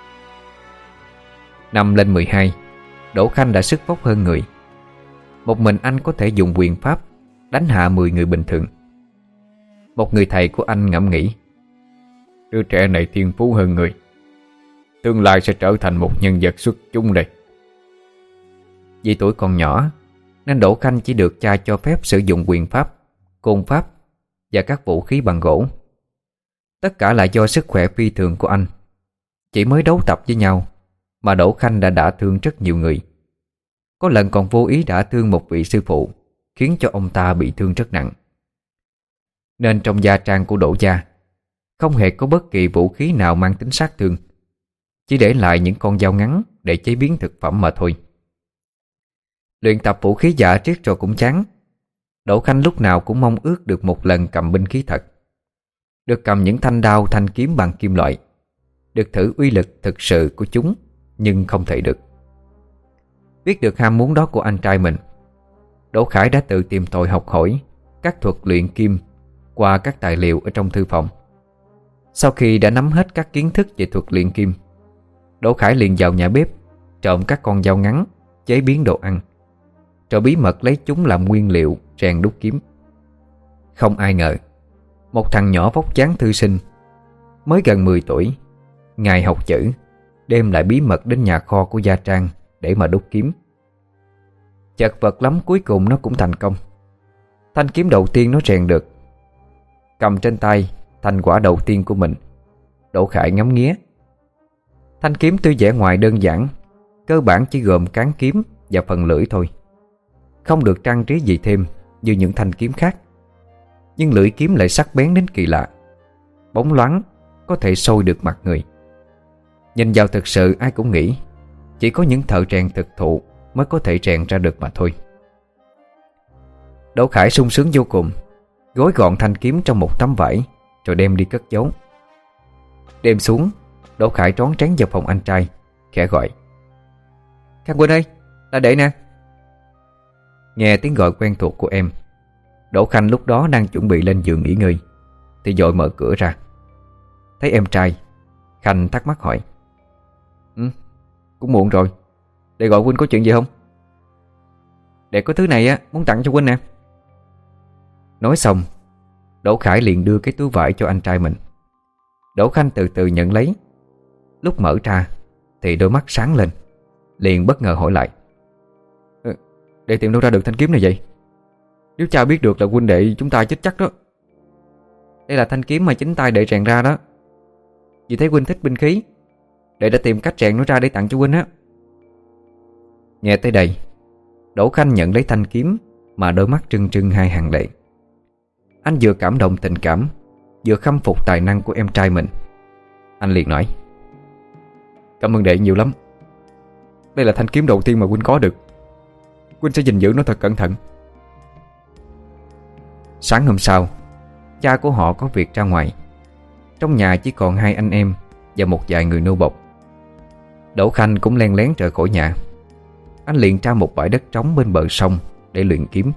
Năm lên 12, Đỗ Khanh đã sức vóc hơn người. Một mình anh có thể dùng quyền pháp đánh hạ 10 người bình thường. Một người thầy của anh ngẫm nghĩ, đứa trẻ này thiên phú hơn người, tương lai sẽ trở thành một nhân vật xuất chúng đây. Vì tuổi còn nhỏ nên Đỗ Khanh chỉ được cha cho phép sử dụng quyền pháp, côn pháp và các vũ khí bằng gỗ. Tất cả là do sức khỏe phi thường của anh. Chỉ mới đấu tập với nhau mà Đỗ Khanh đã đả thương rất nhiều người. Có lần còn vô ý đả thương một vị sư phụ, khiến cho ông ta bị thương rất nặng. Nên trong gia trang của Đỗ gia không hề có bất kỳ vũ khí nào mang tính sát thương, chỉ để lại những con dao ngắn để chế biến thực phẩm mà thôi. Luyện tập vũ khí giả triết rồi cũng chán. Đỗ Khanh lúc nào cũng mong ước được một lần cầm binh khí thật, được cầm những thanh đao thanh kiếm bằng kim loại, được thử uy lực thực sự của chúng, nhưng không thể được. Biết được ham muốn đó của anh trai mình, Đỗ Khải đã tự tìm tòi học hỏi các thuật luyện kim qua các tài liệu ở trong thư phòng. Sau khi đã nắm hết các kiến thức về thuật luyện kim, Đỗ Khải liền vào nhà bếp trộm các con dao ngắn chế biến đồ ăn, rồi bí mật lấy chúng làm nguyên liệu rèn đúc kiếm. Không ai ngờ, một thằng nhỏ vóc dáng thư sinh, mới gần 10 tuổi, ngày học chữ, đêm lại bí mật đến nhà kho của gia trang để mà đúc kiếm. Chật vật lắm, cuối cùng nó cũng thành công. Thanh kiếm đầu tiên nó rèn được. Cầm trên tay thành quả đầu tiên của mình, Đỗ Khải ngắm nghía. Thanh kiếm tuy vẻ ngoài đơn giản, cơ bản chỉ gồm cán kiếm và phần lưỡi thôi, không được trang trí gì thêm như những thanh kiếm khác. Nhưng lưỡi kiếm lại sắc bén đến kỳ lạ, bóng loáng, có thể soi được mặt người. Nhìn vào thực sự ai cũng nghĩ chỉ có những thợ rèn thực thụ mới có thể rèn ra được mà thôi. Đỗ Khải sung sướng vô cùng, gói gọn thanh kiếm trong một tấm vải rồi đem đi cất giấu. Đêm xuống, Đỗ Khải trón trán vào phòng anh trai, khẽ gọi, Khang Huynh ơi, là đệ nè. Nghe tiếng gọi quen thuộc của em, Đỗ Khanh lúc đó đang chuẩn bị lên giường nghỉ ngơi thì vội mở cửa ra. Thấy em trai, Khanh thắc mắc hỏi, cũng muộn rồi, đệ gọi huynh có chuyện gì không? Đệ có thứ này á, muốn tặng cho huynh nè. Nói xong, Đỗ Khải liền đưa cái túi vải cho anh trai mình. Đỗ Khanh từ từ nhận lấy. Lúc mở ra thì đôi mắt sáng lên, liền bất ngờ hỏi lại, đệ tìm đâu ra được thanh kiếm này vậy? Nếu cha biết được là huynh đệ chúng ta chết chắc đó. Đây là thanh kiếm mà chính tay đệ rèn ra đó. Vì thấy huynh thích binh khí, đệ đã tìm cách rèn nó ra để tặng cho huynh á. Nghe tới đây, Đỗ Khanh nhận lấy thanh kiếm mà đôi mắt trưng trưng hai hàng lệ. Anh vừa cảm động tình cảm, vừa khâm phục tài năng của em trai mình. Anh liền nói, cảm ơn đệ nhiều lắm. Đây là thanh kiếm đầu tiên mà huynh có được. Huynh sẽ gìn giữ nó thật cẩn thận. Sáng hôm sau, cha của họ có việc ra ngoài. Trong nhà chỉ còn hai anh em và một vài người nô bộc. Đỗ Khanh cũng len lén rời khỏi nhà. Anh liền ra một bãi đất trống bên bờ sông để luyện kiếm.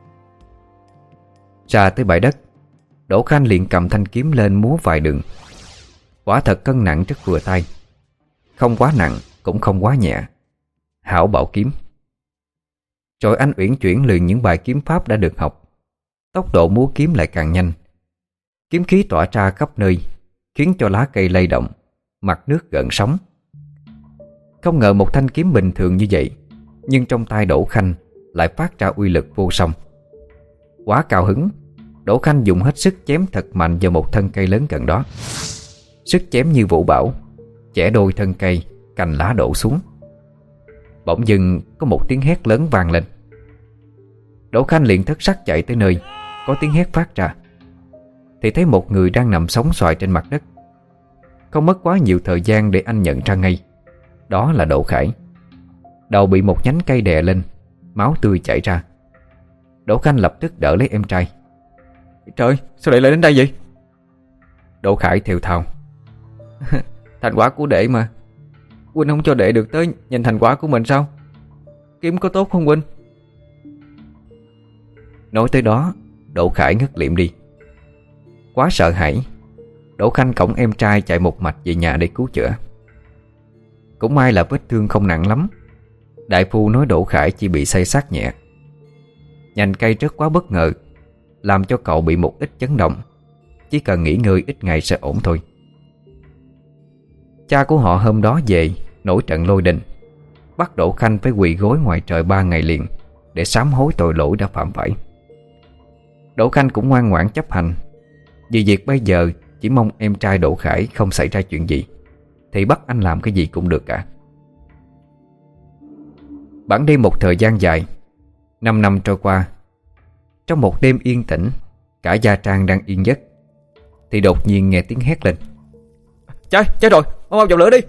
Ra tới bãi đất, Đỗ Khanh liền cầm thanh kiếm lên múa vài đường. Quả thật cân nặng rất vừa tay, không quá nặng cũng không quá nhẹ, hảo bảo kiếm. Rồi anh uyển chuyển luyện những bài kiếm pháp đã được học. Tốc độ múa kiếm lại càng nhanh. Kiếm khí tỏa ra khắp nơi, khiến cho lá cây lay động, mặt nước gợn sóng. Không ngờ một thanh kiếm bình thường như vậy, nhưng trong tay Đỗ Khanh lại phát ra uy lực vô song. Quá cao hứng, Đỗ Khanh dùng hết sức chém thật mạnh vào một thân cây lớn gần đó. Sức chém như vũ bão, chẻ đôi thân cây, cành lá đổ xuống. Bỗng dưng có một tiếng hét lớn vang lên. Đỗ Khanh liền thất sắc chạy tới nơi có tiếng hét phát ra, thì thấy một người đang nằm sóng xoài trên mặt đất. Không mất quá nhiều thời gian để anh nhận ra ngay, đó là Đỗ Khải. Đầu bị một nhánh cây đè lên, máu tươi chảy ra. Đỗ Khanh lập tức đỡ lấy em trai. Trời, sao lại đến đây vậy? Đỗ Khải thều thào. Thành quả của đệ mà. Huynh không cho đệ được tới nhìn thành quả của mình sao? Kiếm có tốt không huynh? Nói tới đó, Đỗ Khải ngất liệm đi. Quá sợ hãi, Đỗ Khanh cõng em trai chạy một mạch về nhà để cứu chữa. Cũng may là vết thương không nặng lắm. Đại phu nói Đỗ Khải chỉ bị xây xát nhẹ. Nhành cây rớt quá bất ngờ, làm cho cậu bị một ít chấn động. Chỉ cần nghỉ ngơi ít ngày sẽ ổn thôi. Cha của họ hôm đó về nổi trận lôi đình, bắt Đỗ Khanh phải quỳ gối ngoài trời 3 ngày liền để sám hối tội lỗi đã phạm phải. Đỗ Khanh cũng ngoan ngoãn chấp hành. Vì việc bây giờ chỉ mong em trai Đỗ Khải không xảy ra chuyện gì, thì bắt anh làm cái gì cũng được cả. Bẵng đi một thời gian dài, 5 năm trôi qua. Trong một đêm yên tĩnh, cả gia trang đang yên giấc, thì đột nhiên nghe tiếng hét lên. Cháy rồi, mau vào lửa đi.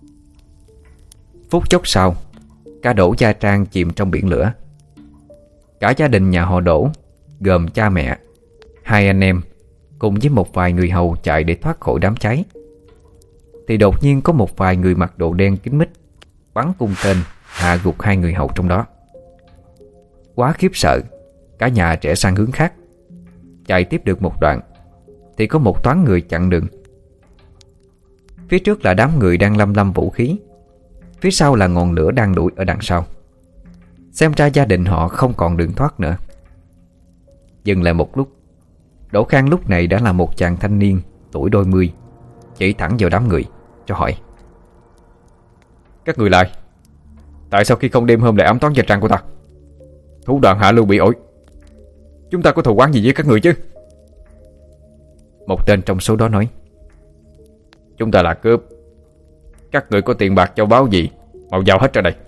Phút chốc sau, cả Đỗ gia trang chìm trong biển lửa. Cả gia đình nhà họ Đỗ, gồm cha mẹ, hai anh em cùng với một vài người hầu chạy để thoát khỏi đám cháy, thì đột nhiên có một vài người mặc đồ đen kín mít bắn cung tên hạ gục hai người hầu trong đó. Quá khiếp sợ, cả nhà rẽ sang hướng khác. Chạy tiếp được một đoạn thì có một toán người chặn đường. Phía trước là đám người đang lăm lăm vũ khí, phía sau là ngọn lửa đang đuổi ở đằng sau. Xem ra gia đình họ không còn đường thoát nữa. Dừng lại một lúc, Đỗ Khang lúc này đã là một chàng thanh niên tuổi đôi mươi, chỉ thẳng vào đám người cho hỏi. Các người lại, tại sao khi không đêm hôm lại ám toán gia trang của ta? Thủ đoạn hạ lưu bị ổi. Chúng ta có thù oán gì với các người chứ? Một tên trong số đó nói. Chúng ta là cướp. Các người có tiền bạc châu báu gì, mau giao hết ra đây.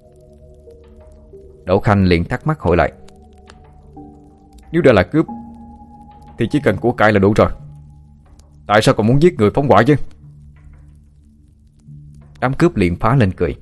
Đỗ Khanh liền thắc mắc hỏi lại. Nếu đã là cướp thì chỉ cần của cải là đủ rồi, tại sao còn muốn giết người phóng hỏa chứ? Đám cướp liền phá lên cười.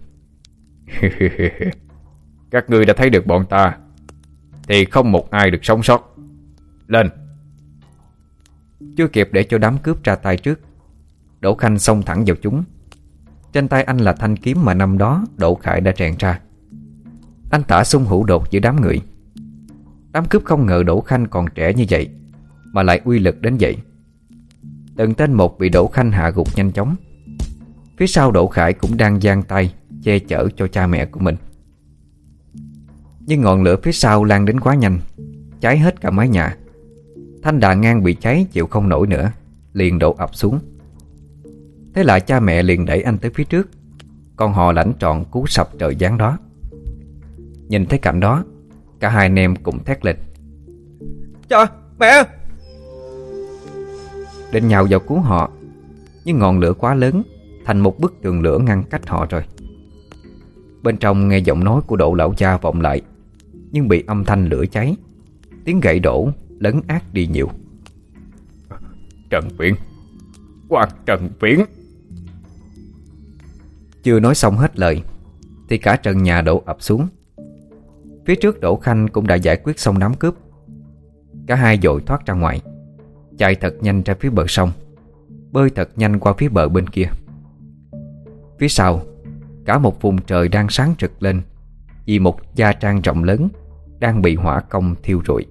Các ngươi đã thấy được bọn ta thì không một ai được sống sót. Lên. Chưa kịp để cho đám cướp ra tay trước, Đỗ Khanh xông thẳng vào chúng. Trên tay anh là thanh kiếm mà năm đó Đỗ Khải đã rèn ra. Anh tả xung hữu đột giữa đám người. Đám cướp không ngờ Đỗ Khanh còn trẻ như vậy mà lại uy lực đến vậy. Từng tên một bị Đỗ Khanh hạ gục nhanh chóng. Phía sau Đỗ Khải cũng đang giang tay che chở cho cha mẹ của mình. Nhưng ngọn lửa phía sau lan đến quá nhanh, cháy hết cả mái nhà. Thanh đà ngang bị cháy chịu không nổi nữa, liền đổ ập xuống. Thế là cha mẹ liền đẩy anh tới phía trước, còn họ lãnh trọn cú sập trời giáng đó. Nhìn thấy cảnh đó, cả hai anh em cùng thét lên. Cha, mẹ! Định nhào vào cứu họ, nhưng ngọn lửa quá lớn, thành một bức tường lửa ngăn cách họ rồi. Bên trong nghe giọng nói của Đỗ lão cha vọng lại, nhưng bị âm thanh lửa cháy, tiếng gậy đổ lấn át đi nhiều. Trần Viễn, quan Trần Viễn! Chưa nói xong hết lời thì cả trần nhà đổ ập xuống. Phía trước Đỗ Khanh cũng đã giải quyết xong đám cướp. Cả hai vội thoát ra ngoài, chạy thật nhanh ra phía bờ sông. bơi thật nhanh qua phía bờ bên kia. Phía sau, cả một vùng trời đang sáng rực lên vì một gia trang rộng lớn đang bị hỏa công thiêu rụi.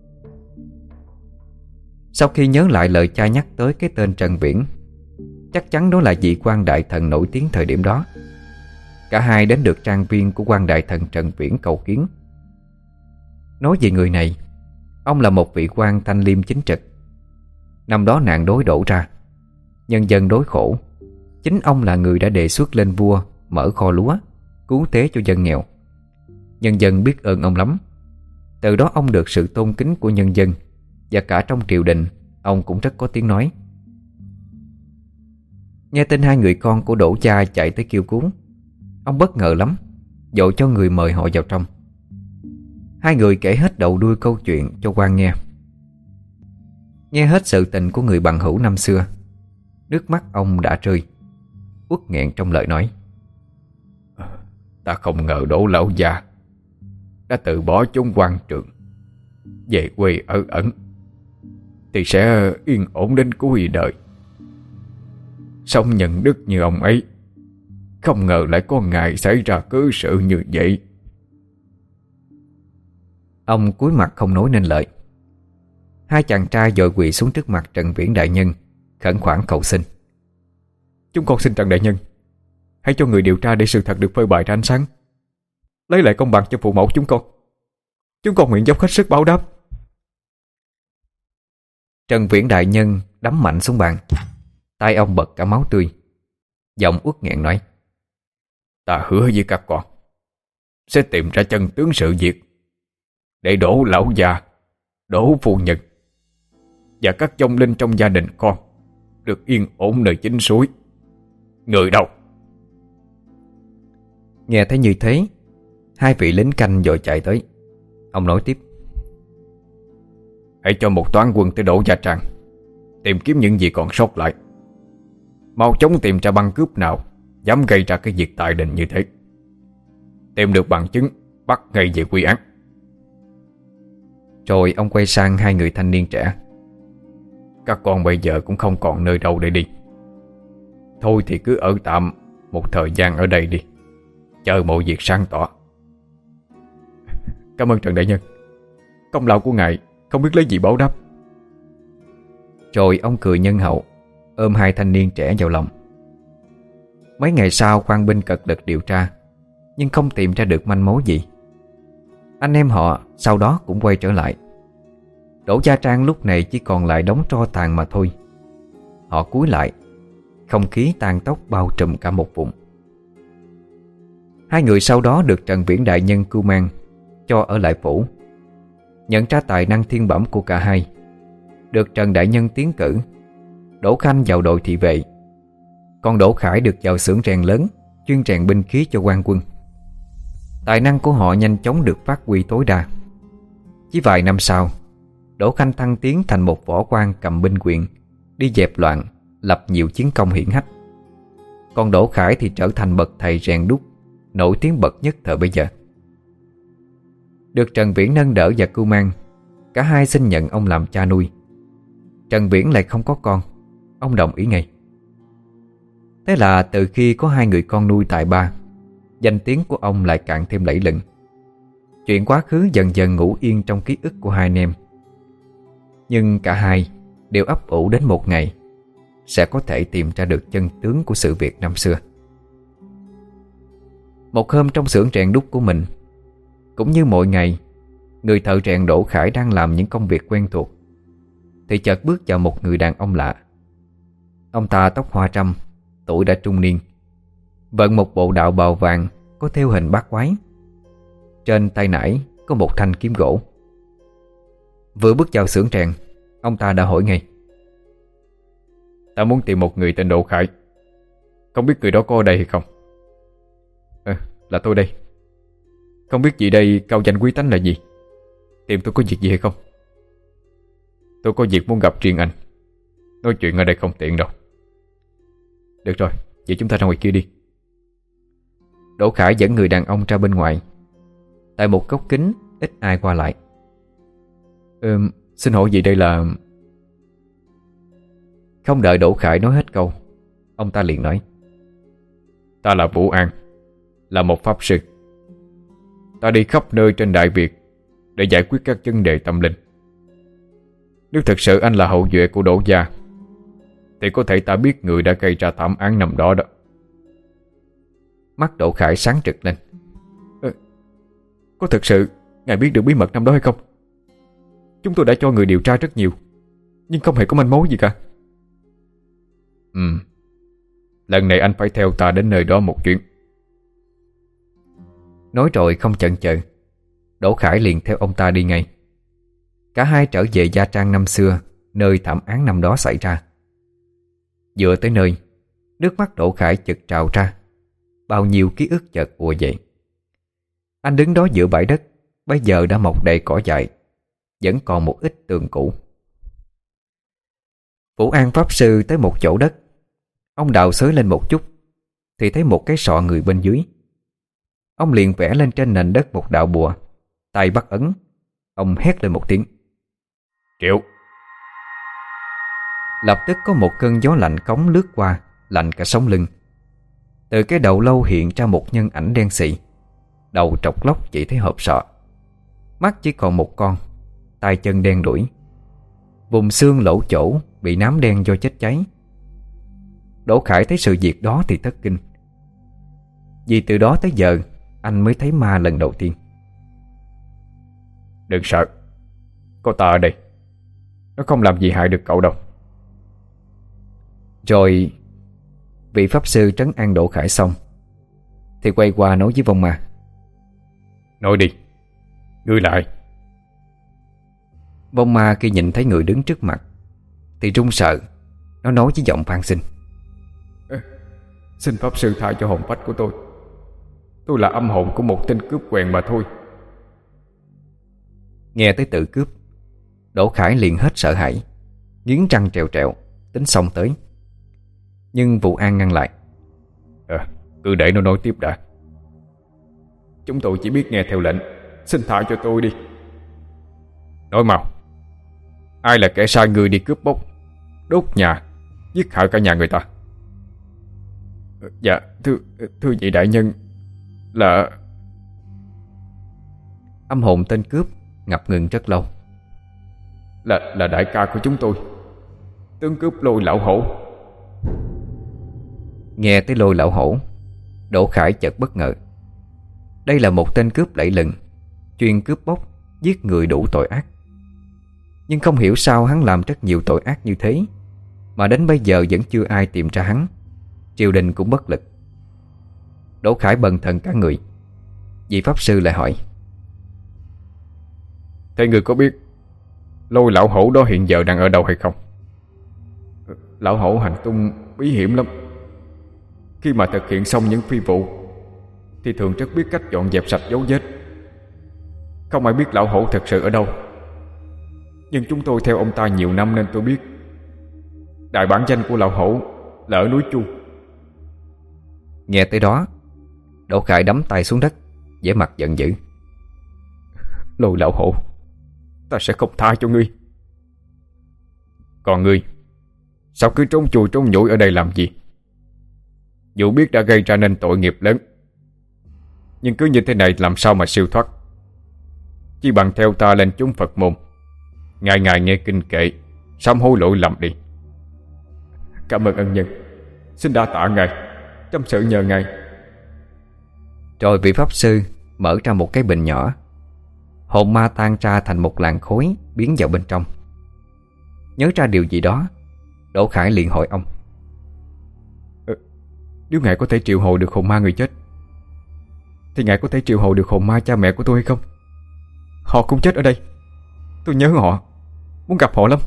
Sau khi nhớ lại lời cha nhắc tới cái tên Trần Viễn, chắc chắn đó là vị quan đại thần nổi tiếng thời điểm đó, cả hai đến được trang viên của quan đại thần Trần Viễn cầu kiến. Nói về người này, ông là một vị quan thanh liêm chính trực. Năm đó nạn đói đổ ra, nhân dân đói khổ, chính ông là người đã đề xuất lên vua mở kho lúa, cứu tế cho dân nghèo. Nhân dân biết ơn ông lắm. Từ đó ông được sự tôn kính của nhân dân, và cả trong triều đình ông cũng rất có tiếng nói. Nghe tin hai người con của Đỗ cha chạy tới kêu cứu, ông bất ngờ lắm, vội cho người mời họ vào trong. Hai người kể hết đầu đuôi câu chuyện cho quan nghe. Nghe hết sự tình của người bằng hữu năm xưa, nước mắt ông đã rơi, uất nghẹn trong lời nói. Ta không ngờ Đỗ lão già đã từ bỏ chốn quan trường, về quê ở ẩn thì sẽ yên ổn đến cuối đời. Sống nhận đức như ông ấy, không ngờ lại có ngày xảy ra cớ sự như vậy. Ông cúi mặt không nói nên lời. Hai chàng trai vội quỳ xuống trước mặt Trần Viễn đại nhân, khẩn khoản cầu xin. Chúng con xin Trần đại nhân, hãy cho người điều tra để sự thật được phơi bày ra ánh sáng, lấy lại công bằng cho phụ mẫu chúng con. Chúng con nguyện dốc hết sức báo đáp. Trần Viễn đại nhân đấm mạnh xuống bàn, tay ông bật cả máu tươi, giọng uất nghẹn nói: Ta hứa với các con sẽ tìm ra chân tướng sự việc, để Đỗ lão già, Đỗ phu nhân và các vong linh trong gia đình con được yên ổn nơi chính suối. Người đâu? Nghe thấy như thế, hai vị lính canh vội chạy tới. Ông nói tiếp: Hãy cho một toán quân tới Đỗ gia trang, tìm kiếm những gì còn sót lại. Mau chóng tìm ra băng cướp nào dám gây ra cái việc tài đình như thế. Tìm được bằng chứng, bắt ngay về quy án. Rồi ông quay sang hai người thanh niên trẻ: Các con bây giờ cũng không còn nơi đâu để đi. Thôi thì cứ ở tạm một thời gian ở đây đi, chờ mọi việc sáng tỏ. Cảm ơn Trần đại nhân, công lao của ngài không biết lấy gì báo đáp. Rồi ông cười nhân hậu, ôm hai thanh niên trẻ vào lòng. Mấy ngày sau, quan binh cật lực điều tra, nhưng không tìm ra được manh mối gì. Anh em họ sau đó cũng quay trở lại. Đỗ gia trang lúc này chỉ còn lại đống tro tàn mà thôi. Họ cúi lại, không khí tàn tóc bao trùm cả một vùng. Hai người sau đó được Trần Viễn đại nhân cưu mang, cho ở lại phủ. Nhận ra tài năng thiên bẩm của cả hai, được Trần đại nhân tiến cử. Đỗ Khanh vào đội thị vệ, còn Đỗ Khải được vào xưởng rèn lớn, chuyên rèn binh khí cho quan quân. Tài năng của họ nhanh chóng được phát huy tối đa. Chỉ vài năm sau, Đỗ Khanh thăng tiến thành một võ quan cầm binh quyền, đi dẹp loạn, lập nhiều chiến công hiển hách. Còn Đỗ Khải thì trở thành bậc thầy rèn đúc nổi tiếng bậc nhất thời bấy giờ. Được Trần Viễn nâng đỡ và cưu mang, cả hai xin nhận ông làm cha nuôi. Trần Viễn lại không có con, ông đồng ý ngay. Thế là từ khi có hai người con nuôi tài ba, danh tiếng của ông lại càng thêm lẫy lừng. Chuyện quá khứ dần dần ngủ yên trong ký ức của hai anh em. Nhưng cả hai đều ấp ủ đến một ngày sẽ có thể tìm ra được chân tướng của sự việc năm xưa. Một hôm trong xưởng rèn đúc của mình, cũng như mọi ngày, người thợ rèn Đỗ Khải đang làm những công việc quen thuộc, thì chợt bước vào một người đàn ông lạ. Ông ta tóc hoa râm, tuổi đã trung niên, vận một bộ đạo bào vàng có thêu hình bát quái. Trên tay nải có một thanh kiếm gỗ. Vừa bước vào xưởng rèn, ông ta đã hỏi ngay: Ta muốn tìm một người tên Đỗ Khải, không biết người đó có ở đây hay không? Là tôi đây. Không biết chị đây cao danh quý tánh là gì, tìm tôi có việc gì hay không? Tôi có việc muốn gặp riêng anh, nói chuyện ở đây không tiện đâu. Được rồi, vậy chúng ta ra ngoài kia đi. Đỗ Khải dẫn người đàn ông ra bên ngoài. Tại một góc kính ít ai qua lại. Xin hỏi gì đây là... Không đợi Đỗ Khải nói hết câu, ông ta liền nói: Ta là Vũ An, là một pháp sư. Ta đi khắp nơi trên Đại Việt để giải quyết các vấn đề tâm linh. Nếu thực sự anh là hậu duệ của Đỗ gia thì có thể ta biết người đã gây ra thảm án năm đó đó. Mắt Đỗ Khải sáng trực lên. Có thực sự ngài biết được bí mật năm đó hay không? Chúng tôi đã cho người điều tra rất nhiều, nhưng không hề có manh mối gì cả. Lần này anh phải theo ta đến nơi đó một chuyến. Nói rồi không chần chờ, Đỗ Khải liền theo ông ta đi ngay. Cả hai trở về Gia Trang năm xưa, nơi thảm án năm đó xảy ra. Vừa tới nơi, nước mắt Đỗ Khải chực trào ra. Bao nhiêu ký ức chợt ùa dậy. Anh đứng đó giữa bãi đất, bây giờ đã mọc đầy cỏ dại, vẫn còn một ít tường cũ. Vũ An pháp sư tới một chỗ đất. Ông đào xới lên một chút thì thấy một cái sọ người bên dưới. Ông liền vẽ lên trên nền đất một đạo bùa, tay bắt ấn. Ông hét lên một tiếng: Triệu! Lập tức có một cơn gió lạnh cống lướt qua, lạnh cả sống lưng. Từ cái đầu lâu hiện ra một nhân ảnh đen xị, đầu trọc lóc chỉ thấy hộp sọ, mắt chỉ còn một con, tay chân đen đủi, vùng xương lỗ chỗ bị nám đen do chết cháy. Đỗ Khải thấy sự việc đó thì thất kinh, vì từ đó tới giờ anh mới thấy ma lần đầu tiên. Đừng sợ, có ta ở đây, nó không làm gì hại được cậu đâu. Rồi vị pháp sư trấn an Đỗ Khải xong thì quay qua nói với vong ma: Nói đi, ngươi lại. Vong ma khi nhìn thấy người đứng trước mặt thì run sợ. Nó nói với giọng van xin: Xin pháp sư tha cho hồn phách của tôi. Tôi là âm hồn của một tên cướp quèn mà thôi. Nghe tới tự cướp, Đỗ Khải liền hết sợ hãi, nghiến răng trèo trèo tính xông tới. Nhưng Vũ An ngăn lại: Cứ để nó nói tiếp đã. Chúng tôi chỉ biết nghe theo lệnh. Xin tha cho tôi đi. Nói mau, ai là kẻ sai người đi cướp bóc, đốt nhà, giết hại cả nhà người ta? Dạ thưa vị đại nhân là... Âm hồn tên cướp ngập ngừng rất lâu. Là đại ca của chúng tôi, tướng cướp Lôi Lão Hổ. Nghe tới Lôi Lão Hổ, Đỗ Khải chợt bất ngờ. Đây là một tên cướp lẫy lừng, chuyên cướp bóc, giết người đủ tội ác. Nhưng không hiểu sao hắn làm rất nhiều tội ác như thế mà đến bây giờ vẫn chưa ai tìm ra hắn. Triều đình cũng bất lực. Đỗ Khải bần thần cả người. Vị pháp sư lại hỏi: Thế người có biết Lôi Lão Hổ đó hiện giờ đang ở đâu hay không? Lão Hổ hành tung bí hiểm lắm. Khi mà thực hiện xong những phi vụ thì thường rất biết cách dọn dẹp sạch dấu vết. Không ai biết Lão Hổ thật sự ở đâu, nhưng chúng tôi theo ông ta nhiều năm nên tôi biết. Đại bản danh của Lão Hổ là ở núi Chu. Nghe tới đó, Đỗ Khải đấm tay xuống đất, vẻ mặt giận dữ: Lôi Lão Hổ, ta sẽ không tha cho ngươi. Còn ngươi, sao cứ trốn chui trốn nhủi ở đây làm gì? Dù biết đã gây ra nên tội nghiệp lớn, nhưng cứ như thế này làm sao mà siêu thoát? Chỉ bằng theo ta lên chúng Phật môn, ngày ngày nghe kinh kệ, sám hối lỗi lầm đi. Cảm ơn ân nhân, xin đa tạ ngài, chăm sự nhờ ngài. Rồi vị pháp sư mở ra một cái bình nhỏ. Hồn ma tan ra thành một làn khối biến vào bên trong. Nhớ ra điều gì đó, Đỗ Khải liền hỏi ông: Nếu ngài có thể triệu hồi được hồn ma người chết thì ngài có thể triệu hồi được hồn ma cha mẹ của tôi hay không? Họ cũng chết ở đây. Tôi nhớ họ, muốn gặp họ lắm.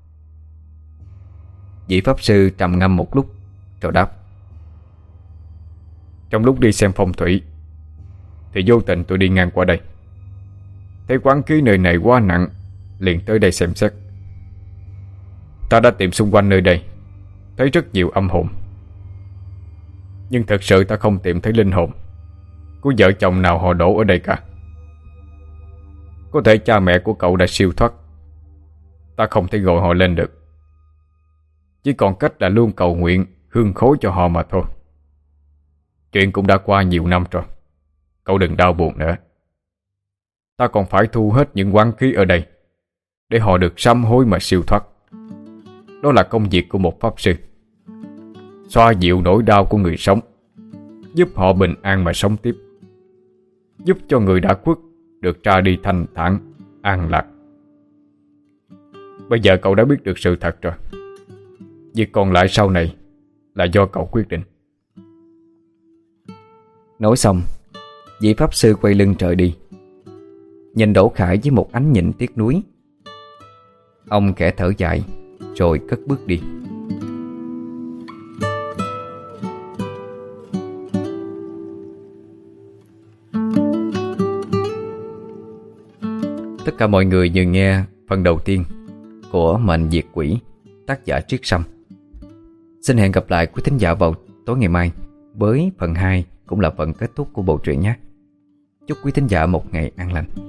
Vị pháp sư trầm ngâm một lúc rồi đáp: Trong lúc đi xem phong thủy thì vô tình tôi đi ngang qua đây, thấy quán khí nơi này quá nặng, liền tới đây xem xét. Ta đã tìm xung quanh nơi đây, thấy rất nhiều âm hồn, nhưng thật sự ta không tìm thấy linh hồn của vợ chồng nào họ đổ ở đây cả. Có thể cha mẹ của cậu đã siêu thoát, ta không thể gọi họ lên được. Chỉ còn cách là luôn cầu nguyện hương khói cho họ mà thôi. Chuyện cũng đã qua nhiều năm rồi, cậu đừng đau buồn nữa. Ta còn phải thu hết những oán khí ở đây để họ được sám hối mà siêu thoát. Đó là công việc của một pháp sư, xoa dịu nỗi đau của người sống, giúp họ bình an mà sống tiếp, giúp cho người đã khuất được ra đi thanh thản, an lạc. Bây giờ cậu đã biết được sự thật rồi. Việc còn lại sau này là do cậu quyết định. Nói xong, vị pháp sư quay lưng trời đi, nhìn Đỗ Khải với một ánh nhìn tiếc nuối. Ông khẽ thở dài rồi cất bước đi. Tất cả mọi người vừa nghe phần đầu tiên của Mệnh Diệt Quỷ, tác giả Triết Sâm. Xin hẹn gặp lại quý thính giả vào tối ngày mai với phần 2, cũng là phần kết thúc của bộ truyện nhé. Chúc quý thính giả một ngày an lành.